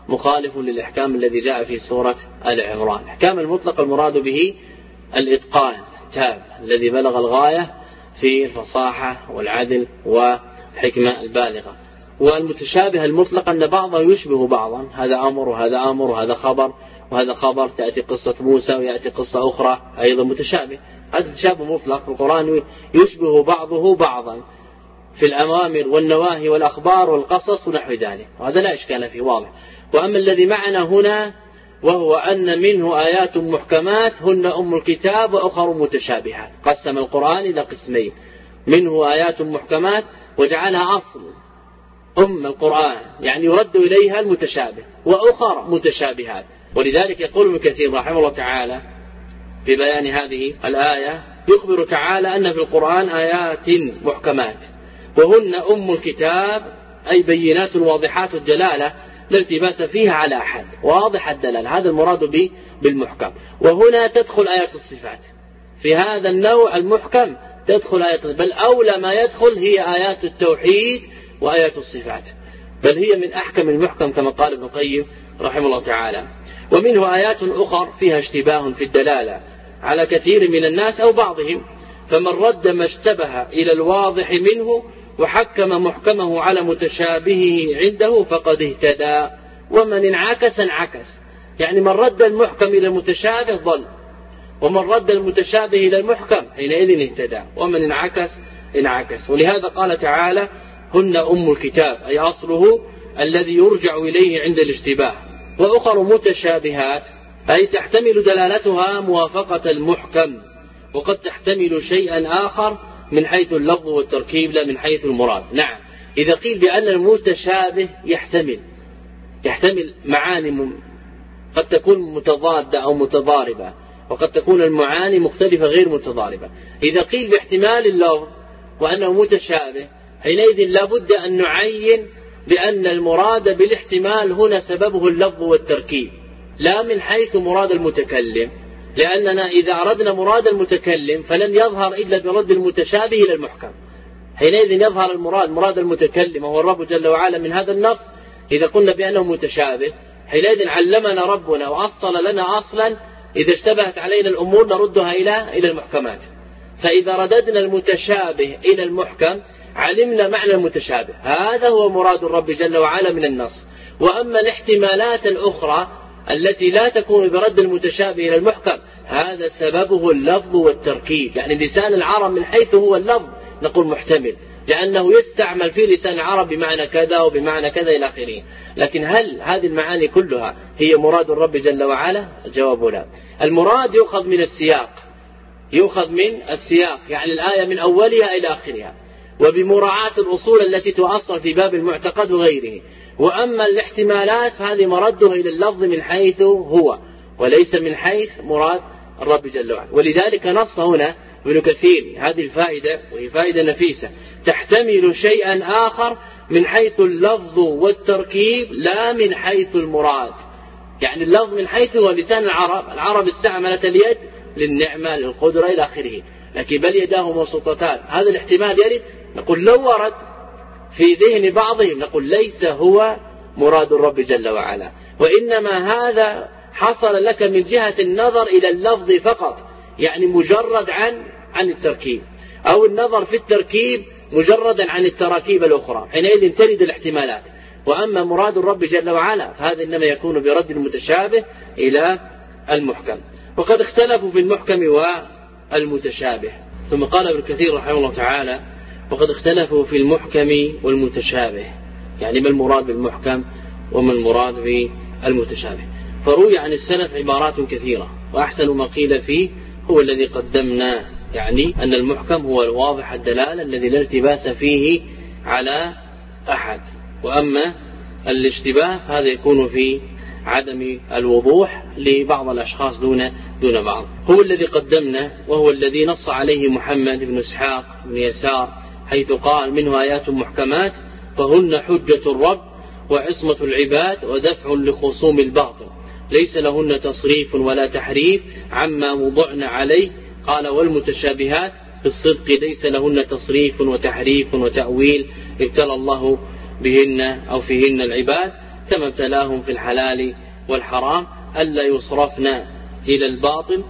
مخالف للإحكام الذي جاء في سورة آل عمران. الإحكام المطلق المراد به الإتقان التام الذي بلغ الغاية في الفصاحة والعدل والحكمة البالغة. والمتشابه المطلق أن بعضه يشبه بعضا، هذا أمر وهذا أمر وهذا خبر وهذا خبر، تأتي قصة موسى ويأتي قصة أخرى أيضا متشابه. هذا تشابه مطلق، القرآن يشبه بعضه بعضا في الأوامر والنواهي والأخبار والقصص ونحو ذلك، وهذا لا إشكال فيه واضح. وأما الذي معنا هنا وهو أن منه آيات محكمات هن أم الكتاب وأخر متشابهات، قسم القرآن إلى قسمين، منه آيات محكمات وجعلها أصل أم القرآن، يعني يرد إليها المتشابه، وأخر متشابهات. ولذلك يقول ابن كثير رحمه الله تعالى في بيان هذه الآية، يخبر تعالى أن في القرآن آيات محكمات وهن أم الكتاب، أي بينات واضحات الدلالة لا التباس فيها على أحد، واضح الدلالة، هذا المراد بالمحكم. وهنا تدخل آيات الصفات، في هذا النوع المحكم تدخل آيات، بل أولى ما يدخل هي آيات التوحيد وآيات الصفات، بل هي من أحكم المحكم كما قال ابن القيم رحمه الله تعالى. ومنه آيات أخر فيها اشتباه في الدلالة على كثير من الناس أو بعضهم، فمن رد ما اشتبه إلى الواضح منه وحكم محكمه على متشابهه عنده فقد اهتدى، ومن انعكس انعكس، يعني من رد المحكم إلى المتشابه ضل، ومن رد المتشابه إلى المحكم حينئذ اهتدى، ومن انعكس انعكس. ولهذا قال تعالى هن أم الكتاب، أي أصله الذي يرجع إليه عند الاشتباه. وأخر متشابهات أي تحتمل دلالتها موافقة المحكم، وقد تحتمل شيئا آخر من حيث اللفظ والتركيب لا من حيث المراد. نعم، إذا قيل بأن المتشابه يحتمل معاني قد تكون متضادة أو متضاربة، وقد تكون المعاني مختلفة غير متضاربة. إذا قيل باحتمال اللفظ وأنه متشابه حينئذ لابد أن نعين بأن المراد بالاحتمال هنا سببه اللفظ والتركيب لا من حيث مراد المتكلم، لأننا إذا أردنا مراد المتكلم فلن يظهر إلا برد المتشابه إلى المحكم، حينئذ يظهر مراد المتكلم وهو الرب جل وعلا من هذا النص. إذا قلنا بأنه متشابه حينئذ علمنا ربنا وأصل لنا أصلا إذا اشتبهت علينا الأمور نردها إلى المحكمات، فإذا رددنا المتشابه إلى المحكم علمنا معنى المتشابه، هذا هو مراد الرب جل وعلا من النص. وأما الاحتمالات الأخرى التي لا تكون برد المتشابه إلى المحكم هذا سببه اللفظ والتركيب، يعني لسان العرب من حيث هو اللفظ نقول محتمل، لأنه يستعمل في لسان العرب بمعنى كذا وبمعنى كذا إلى آخره. لكن هل هذه المعاني كلها هي مراد الرب جل وعلا؟ الجواب لا. المراد يؤخذ من السياق، يعني الآية من أولها إلى آخرها، وبمراعاة الأصول التي تؤصل في باب المعتقد وغيره. وأما الاحتمالات فهذه مرده إلى اللفظ من حيث هو وليس من حيث مراد الرب جل وعلا. ولذلك نص هنا ابن كثير هذه الفائدة، وهي فائدة نفيسة، تحتمل شيئا آخر من حيث اللفظ والتركيب لا من حيث المراد. يعني اللفظ من حيث هو لسان العرب استعملت اليد للنعمة للقدرة إلى آخره، لكن بل يداه مبسوطتان، هذا الاحتمال يرد، نقول لو ورد في ذهن بعضهم نقول ليس هو مراد الرب جل وعلا، وإنما هذا حصل لك من جهة النظر إلى اللفظ فقط، يعني مجرد عن التركيب، أو النظر في التركيب مجردا عن التراكيب الأخرى، حينئذ ترد الاحتمالات. وأما مراد الرب جل وعلا فهذا إنما يكون برد المتشابه إلى المحكم. وقد اختلفوا في المحكم والمتشابه. ثم قال ابن كثير رحمه الله تعالى وقد اختلفوا في المحكم والمتشابه، يعني ما المراد بالمحكم وما المراد بالمتشابه. فروي عن السلف عبارات كثيرة، وأحسن ما قيل فيه هو الذي قدمناه، يعني أن المحكم هو الواضح الدلالة الذي لا التباس فيه على أحد، وأما الاشتباه هذا يكون في عدم الوضوح لبعض الأشخاص دون بعض. هو الذي قدمنا وهو الذي نص عليه محمد بن إسحاق بن يسار، حيث قال منه آيات محكمات فهن حجة الرب وعصمة العباد ودفع لخصوم الباطل ليس لهن تصريف ولا تحريف عما وضعن عليه. قال والمتشابهات بالصدق ليس لهن تصريف وتحريف وتأويل ابتلى الله بهن أو فيهن العباد، كما ابتلاهم في الحلال والحرام ألا يصرفن إلى الباطل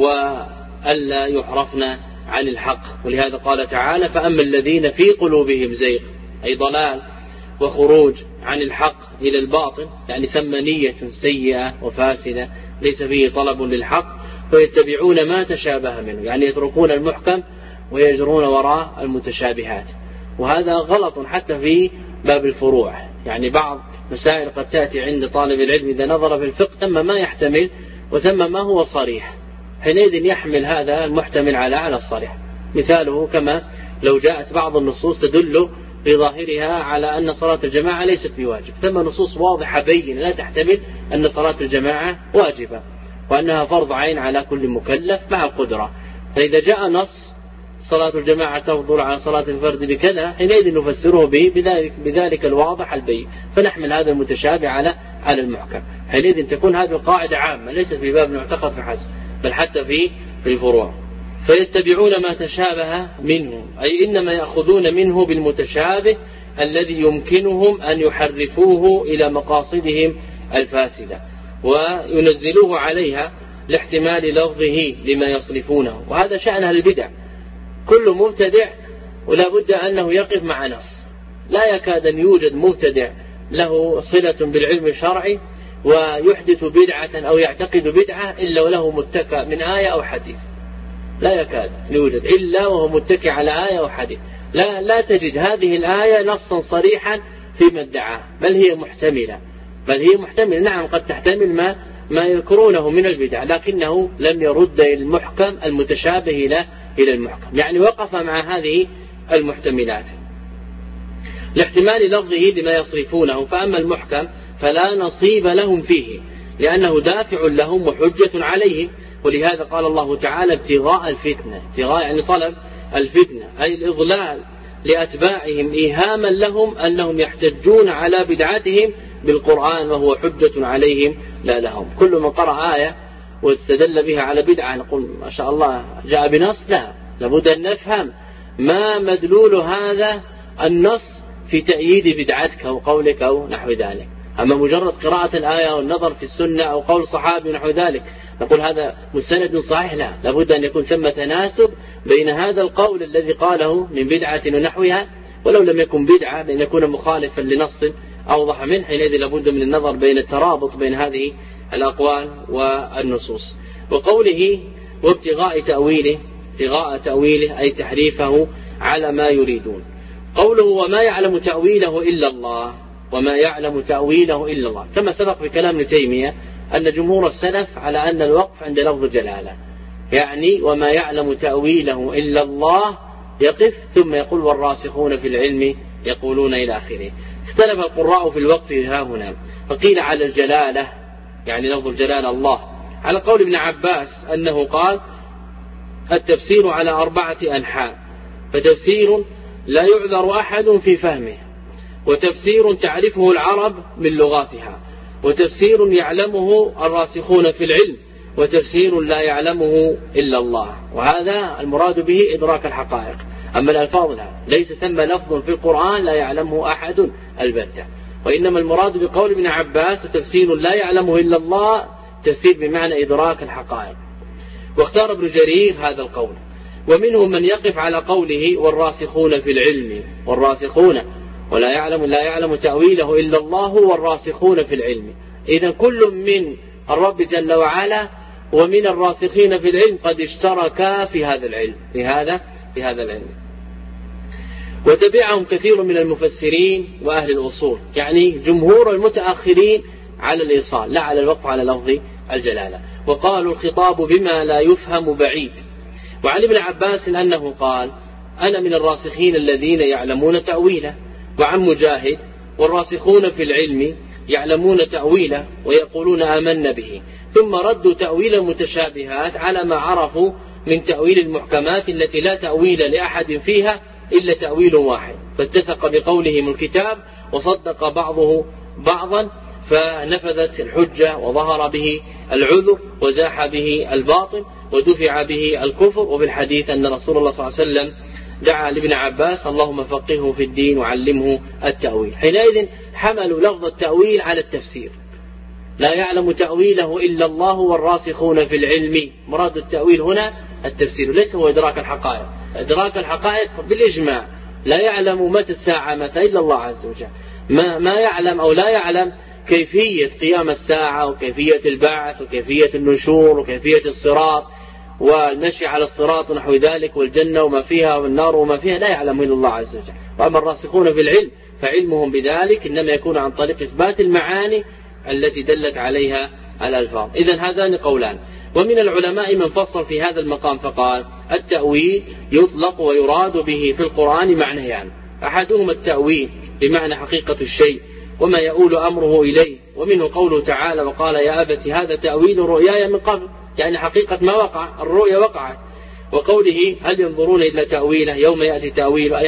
وألا يحرفن عن الحق. ولهذا قال تعالى فأما الذين في قلوبهم زيغ أي ضلال وخروج عن الحق إلى الباطل، يعني ثم نية سيئة وفاسدة ليس فيه طلب للحق، فيتبعون ما تشابه منه، يعني يتركون المحكم ويجرون وراء المتشابهات. وهذا غلط حتى في باب الفروع، يعني بعض مسائل قد تأتي عند طالب العلم إذا نظر في الفقه ثم ما يحتمل وثم ما هو صريح، حينئذ يحمل هذا المحتمل على الصريح. مثاله كما لو جاءت بعض النصوص تدل في ظاهرها على أن صلاة الجماعة ليست بواجب، ثم نصوص واضحة بينة لا تحتمل أن صلاة الجماعة واجبة وأنها فرض عين على كل مكلف مع القدرة، فإذا جاء نص صلاة الجماعة تفضل على صلاة الفرد بكذا حينئذ نفسره بذلك الواضح البين، فنحمل هذا المتشابه على المحكم. حينئذ تكون هذه القاعدة عامة ليست في باب المعتقد فحسب بل حتى في الفروع. فيتبعون ما تشابه منه أي إنما يأخذون منه بالمتشابه الذي يمكنهم أن يحرفوه إلى مقاصدهم الفاسدة وينزلوه عليها لاحتمال لفظه لما يصرفونه. وهذا شأن أهل البدع، كل مبتدع ولا بد أنه يقف مع نص، لا يكاد أن يوجد مبتدع له صلة بالعلم الشرعي ويحدث بدعة أو يعتقد بدعة إلا وله متكى من آية أو حديث، لا يكاد يوجد إلا وهو متكى على آية أو حديث. لا تجد هذه الآية نصا صريحا فيما ادعاه، بل هي محتملة. نعم قد تحتمل ما يذكرونه من البدع، لكنه لم يرد المحكم المتشابه إلى المحكم، يعني وقف مع هذه المحتملات لاحتمال لفظه لما يصرفونه. فأما المحكم فلا نصيب لهم فيه لأنه دافع لهم وحجة عليهم. ولهذا قال الله تعالى ابتغاء الفتنة، ابتغاء يعني طلب الفتنة أي الإضلال لأتباعهم إيهاما لهم أنهم يحتجون على بدعتهم بالقرآن وهو حجة عليهم لا لهم. كل من قرأ آية واستدل بها على بدعة نقول ما شاء الله جاء بنص، لا، لابد أن نفهم ما مدلول هذا النص في تأييد بدعتك أو قولك أو نحو ذلك. أما مجرد قراءة الآية والنظر في السنة أو قول صحابي نحو ذلك نقول هذا مستند صحيح، لا، لابد أن يكون ثم تناسب بين هذا القول الذي قاله من بدعة ونحوها ولو لم يكن بدعة، بأن يكون مخالفا لنص أوضح منه، حينئذ لابد من النظر بين الترابط بين هذه الأقوال والنصوص. وقوله وابتغاء تأويله، ابتغاء تأويله أي تحريفه على ما يريدون. قوله وما يعلم تأويله إلا الله، وما يعلم تأويله إلا الله، كما سبق في كلام ابن تيمية أن جمهور السلف على أن الوقف عند لفظ الجلالة، يعني وما يعلم تأويله إلا الله يقف ثم يقول والراسخون في العلم يقولون إلى آخره. اختلف القراء في الوقف ها هنا، فقيل على الجلالة يعني لفظ الجلالة الله، على قول ابن عباس أنه قال التفسير على 4 أنحاء، فتفسير لا يعذر أحد في فهمه، وتفسير تعرفه العرب من لغاتها، وتفسير يعلمه الراسخون في العلم، وتفسير لا يعلمه إلا الله. وهذا المراد به إدراك الحقائق. أما الألفاظ لا، ليس ثم لفظ في القرآن لا يعلمه أحد البتة، وإنما المراد بقول ابن عباس تفسير لا يعلمه إلا الله تفسير بمعنى إدراك الحقائق. واختار ابن جرير هذا القول. ومنهم من يقف على قوله والراسخون في العلم، والراسخون ولا يعلم تأويله إلا الله والراسخون في العلم. إذن كل من الرب جل وعلا ومن الراسخين في العلم قد اشتركا في هذا العلم، في هذا العلم. وتبعهم كثير من المفسرين وأهل الأصول، يعني جمهور المتأخرين على الإيصال لا على الوقف على لفظ الجلالة، وقالوا الخطاب بما لا يفهم بعيد. وعن ابن عباس أنه قال أنا من الراسخين الذين يعلمون تأويله. وعن مجاهد والراسخون في العلم يعلمون تأويله ويقولون آمنا به، ثم ردوا تأويل المتشابهات على ما عرفوا من تأويل المحكمات التي لا تأويل لأحد فيها إلا تأويل واحد، فاتسق بقولهم الكتاب وصدق بعضه بعضا، فنفذت الحجة وظهر به العذر وزاح به الباطل ودفع به الكفر. وفي الحديث أن رسول الله صلى الله عليه وسلم دعا لابن عباس اللهم فقهه في الدين وعلمه التأويل. حينئذ حملوا لفظ التأويل على التفسير. لا يعلم تأويله إلا الله والراسخون في العلم. مراد التأويل هنا التفسير، ليس هو إدراك الحقائق. إدراك الحقائق بالإجماع لا يعلم متى الساعة متى إلا الله عز وجل. ما يعلم أو لا يعلم كيفية قيام الساعة وكيفية البعث وكيفية النشور وكيفية الصراط والمشي على الصراط ونحو ذلك والجنة وما فيها والنار وما فيها، لا يعلم إلا الله عز وجل. وأما الراسخون في العلم فعلمهم بذلك إنما يكون عن طريق إثبات المعاني التي دلت عليها الألفاظ. إذن هذان قولان. ومن العلماء من فصل في هذا المقام فقال التأويل يطلق ويراد به في القرآن معنيان: أحدهما التأويل بمعنى حقيقة الشيء وما يؤول أمره إليه، ومنه قوله تعالى: وقال يا أبت هذا تأويل رؤياي من قبل، يعني حقيقة ما وقع، الرؤيا وقعت. وقوله هل ينظرون إلا تأويله يوم يأتي تأويله،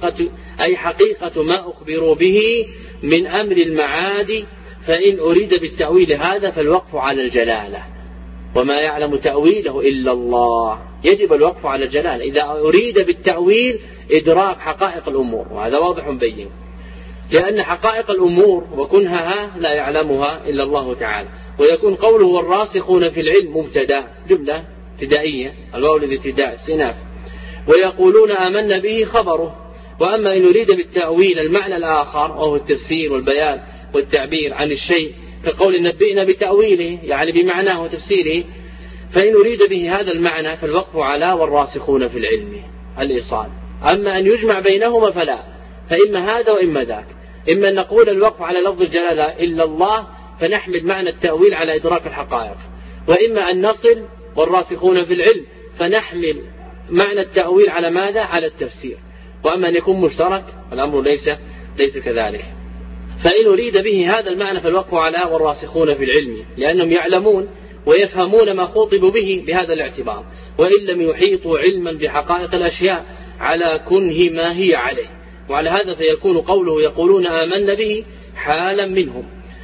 أي حقيقة ما أخبروا به من أمر المعاد. فإن أريد بالتأويل هذا فالوقف على الجلالة، وما يعلم تأويله إلا الله، يجب الوقف على الجلالة إذا أريد بالتأويل إدراك حقائق الأمور، وهذا واضح بين، لأن حقائق الأمور وكنهها لا يعلمها إلا الله تعالى. ويكون قوله والراسخون في العلم مبتدا، جملة ابتدائية، الواو للابتداء السناف، ويقولون آمنا به خبره. وأما إن أريد بالتأويل المعنى الآخر وهو التفسير والبيان والتعبير عن الشيء كقول نبئنا بتأويله، يعني بمعناه وتفسيره، فإن أريد به هذا المعنى فالوقف على والراسخون في العلم الإيصال. أما أن يجمع بينهما فلا، فإما هذا وإما ذاك. إما أن نقول الوقف على لفظ الجلالة إلا الله فنحمل معنى التأويل على إدراك الحقائق، وإما أن نصل والراسخون في العلم فنحمل معنى التأويل على ماذا؟ على التفسير. وأما أن يكون مشترك الأمر ليس كذلك. فإن أريد به هذا المعنى فالوقف على والراسخون في العلم، لأنهم يعلمون ويفهمون ما خوطبوا به بهذا الاعتبار، وإن لم يحيطوا علما بحقائق الأشياء على كنه ما هي عليه. وعلى هذا فيكون قوله يقولون آمنا به حالا منهم،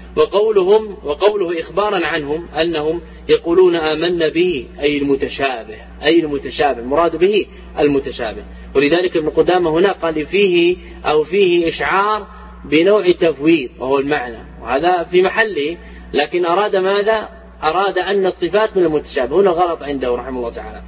وقوله إخبارا عنهم أنهم يقولون آمنا به أي المتشابه، المراد به المتشابه. ولذلك ابن قدامة هنا قال فيه إشعار بنوع تفويض وهو المعنى، وهذا في محله، لكن أراد ماذا؟ أراد أن الصفات من المتشابه، هنا غلط عنده رحمه الله تعالى.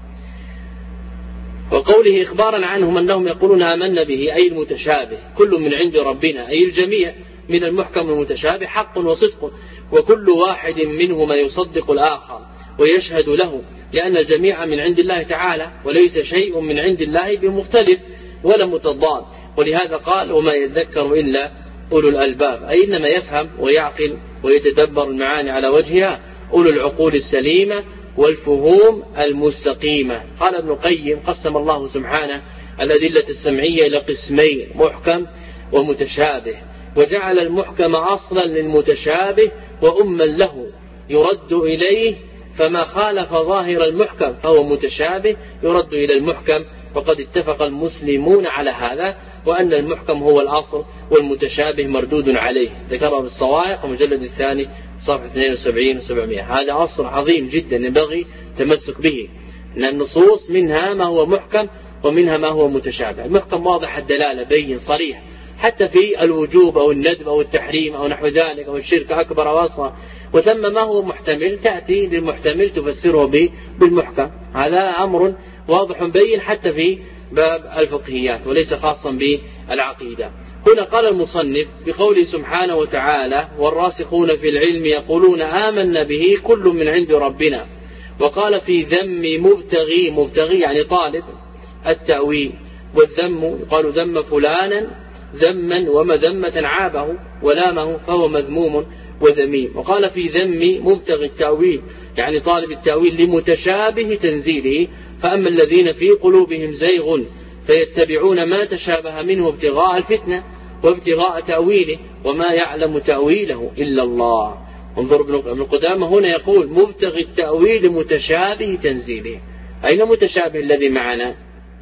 وقوله إخبارا عنهم أنهم يقولون آمنا به أي المتشابه، كل من عند ربنا أي الجميع من المحكم والمتشابه حق وصدق، وكل واحد منهما يصدق الآخر ويشهد له، لأن الجميع من عند الله تعالى، وليس شيء من عند الله بمختلف ولا متضاد. ولهذا قال وما يذكر إلا أولو الألباب، أي إنما يفهم ويعقل ويتدبر المعاني على وجهها أولو العقول السليمة والفهوم المستقيمة. قال ابن القيم قسم الله سبحانه الأدلة السمعية إلى قسمين: محكم ومتشابه، وجعل المحكم أصلا للمتشابه وأما له يرد إليه، فما خالف ظاهر المحكم فهو متشابه يرد إلى المحكم. وقد اتفق المسلمون على هذا، وأن المحكم هو الأصل والمتشابه مردود عليه. ذكره بالصواعق المجلد الثاني صفحة 72 و700. هذا أصل عظيم جدا ينبغي التمسك به، أن النصوص منها ما هو محكم ومنها ما هو متشابه. المحكم واضح الدلالة بين صريح، حتى في الوجوب أو الندب أو التحريم أو نحو ذلك أو الشرك أكبر أو أصغر. وثم ما هو محتمل تأتي للمحتمل تفسره بالمحكم. هذا أمر واضح بين حتى في باب الفقهيات وليس خاصا بالعقيدة. هنا قال المصنف بقوله سبحانه وتعالى والراسخون في العلم يقولون آمنا به كل من عند ربنا. وقال في ذم مبتغي يعني طالب التأويل، والذم قالوا ذم فلانا ذما ومذمة عابه ولامه فهو مذموم وذميم. وقال في ذم مبتغي التأويل يعني طالب التأويل لمتشابه تنزيله، فأما الذين في قلوبهم زيغ فيتبعون ما تشابه منه ابتغاء الفتنة وابتغاء تأويله وما يعلم تأويله إلا الله. انظر ابن قدامة هنا يقول مبتغي التأويل متشابه تنزيله. أين متشابه الذي معنا؟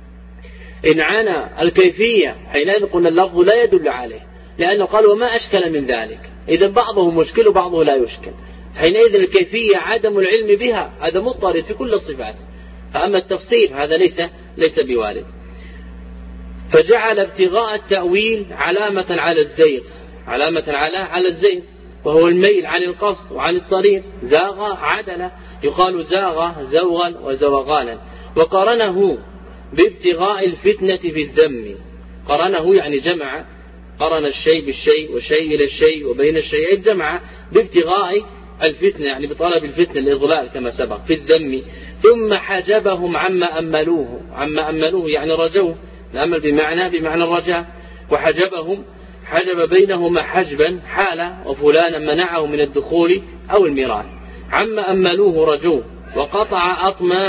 إن عنا الكيفية حينئذ قلنا اللفظ لا يدل عليه، لأنه قال وما أشكل من ذلك، إذا بعضه مشكل وبعضه لا يشكل. حينئذ الكيفية عدم العلم بها هذا مضطرد في كل الصفات، فأما التفصيل هذا ليس بوارد. فجعل ابتغاء التأويل علامة على الزيغ، علامة على الزيغ، وهو الميل عن القصد وعن الطريق. زاغ عدل، يقال زاغ زوغا وزوغانا. وقرنه بابتغاء الفتنة في الذم، قرنه يعني جمع، قرن الشيء بالشيء وشيء إلى الشيء وبين الشيئين، جمع بابتغاء الفتنة يعني بطلب الفتنة الإضلال كما سبق في الذم. ثم حجبهم عما أملوه يعني رجوه، الأمل بمعنى الرجاء. وحجبهم حجب بينهما حجبا حال، وفلانا منعه من الدخول أو الميراث. عما أملوه رجوه. وقطع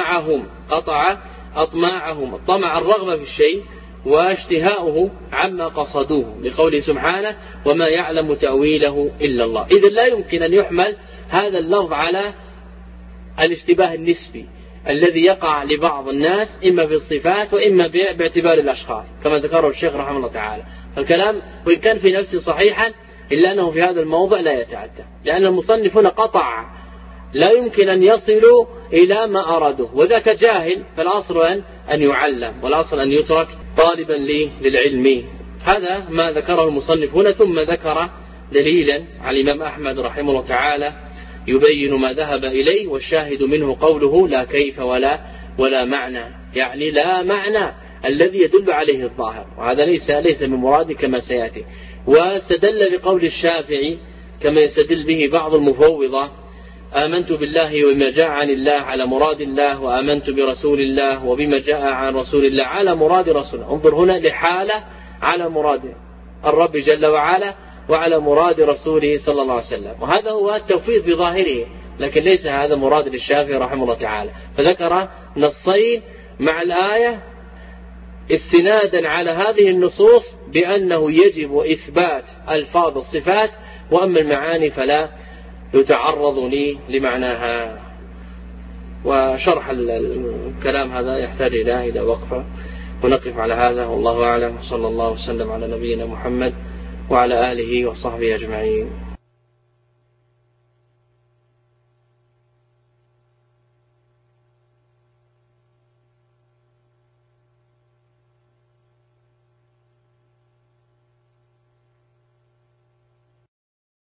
أطماعهم الطمع الرغبة في الشيء واشتهاؤه عما قصدوه، لقوله سبحانه وما يعلم تأويله إلا الله. إذن لا يمكن أن يحمل هذا اللفظ على الاشتباه النسبي الذي يقع لبعض الناس إما في الصفات وإما باعتبار الأشخاص كما ذكره الشيخ رحمه الله تعالى. فالكلام وإن كان في نفسه صحيحا إلا أنه في هذا الموضع لا يتعدى، لأن المصنف هنا قطع، لا يمكن أن يصلوا إلى ما أرادوا، وذاك جاهل، فالأصل أن يعلم والأصل أن يترك طالبا للعلم. هذا ما ذكره المصنف هنا، ثم ذكر دليلا على الإمام أحمد رحمه الله تعالى يبين ما ذهب إليه، والشاهد منه قوله لا كيف ولا معنى، يعني لا معنى الذي يدل عليه الظاهر، وهذا ليس من مراد كما سيأتي. واستدل بقول الشافعي كما يستدل به بعض المفوضة: آمنت بالله وبما جاء عن الله على مراد الله، وآمنت برسول الله وبما جاء عن رسول الله على مراد رسوله. انظر هنا لحالة على مراد الرب جل وعلا وعلى مراد رسوله صلى الله عليه وسلم، وهذا هو التوفيق في ظاهره، لكن ليس هذا مراد للشافعي رحمه الله تعالى. فذكر نصين مع الآية استنادا على هذه النصوص بأنه يجب إثبات ألفاظ الصفات، وأما المعاني فلا يتعرض لمعناها. وشرح الكلام هذا يحتاج إلى وقفة، ونقف على هذا والله أعلم. صلى الله وسلم على نبينا محمد وعلى آله وصحبه أجمعين.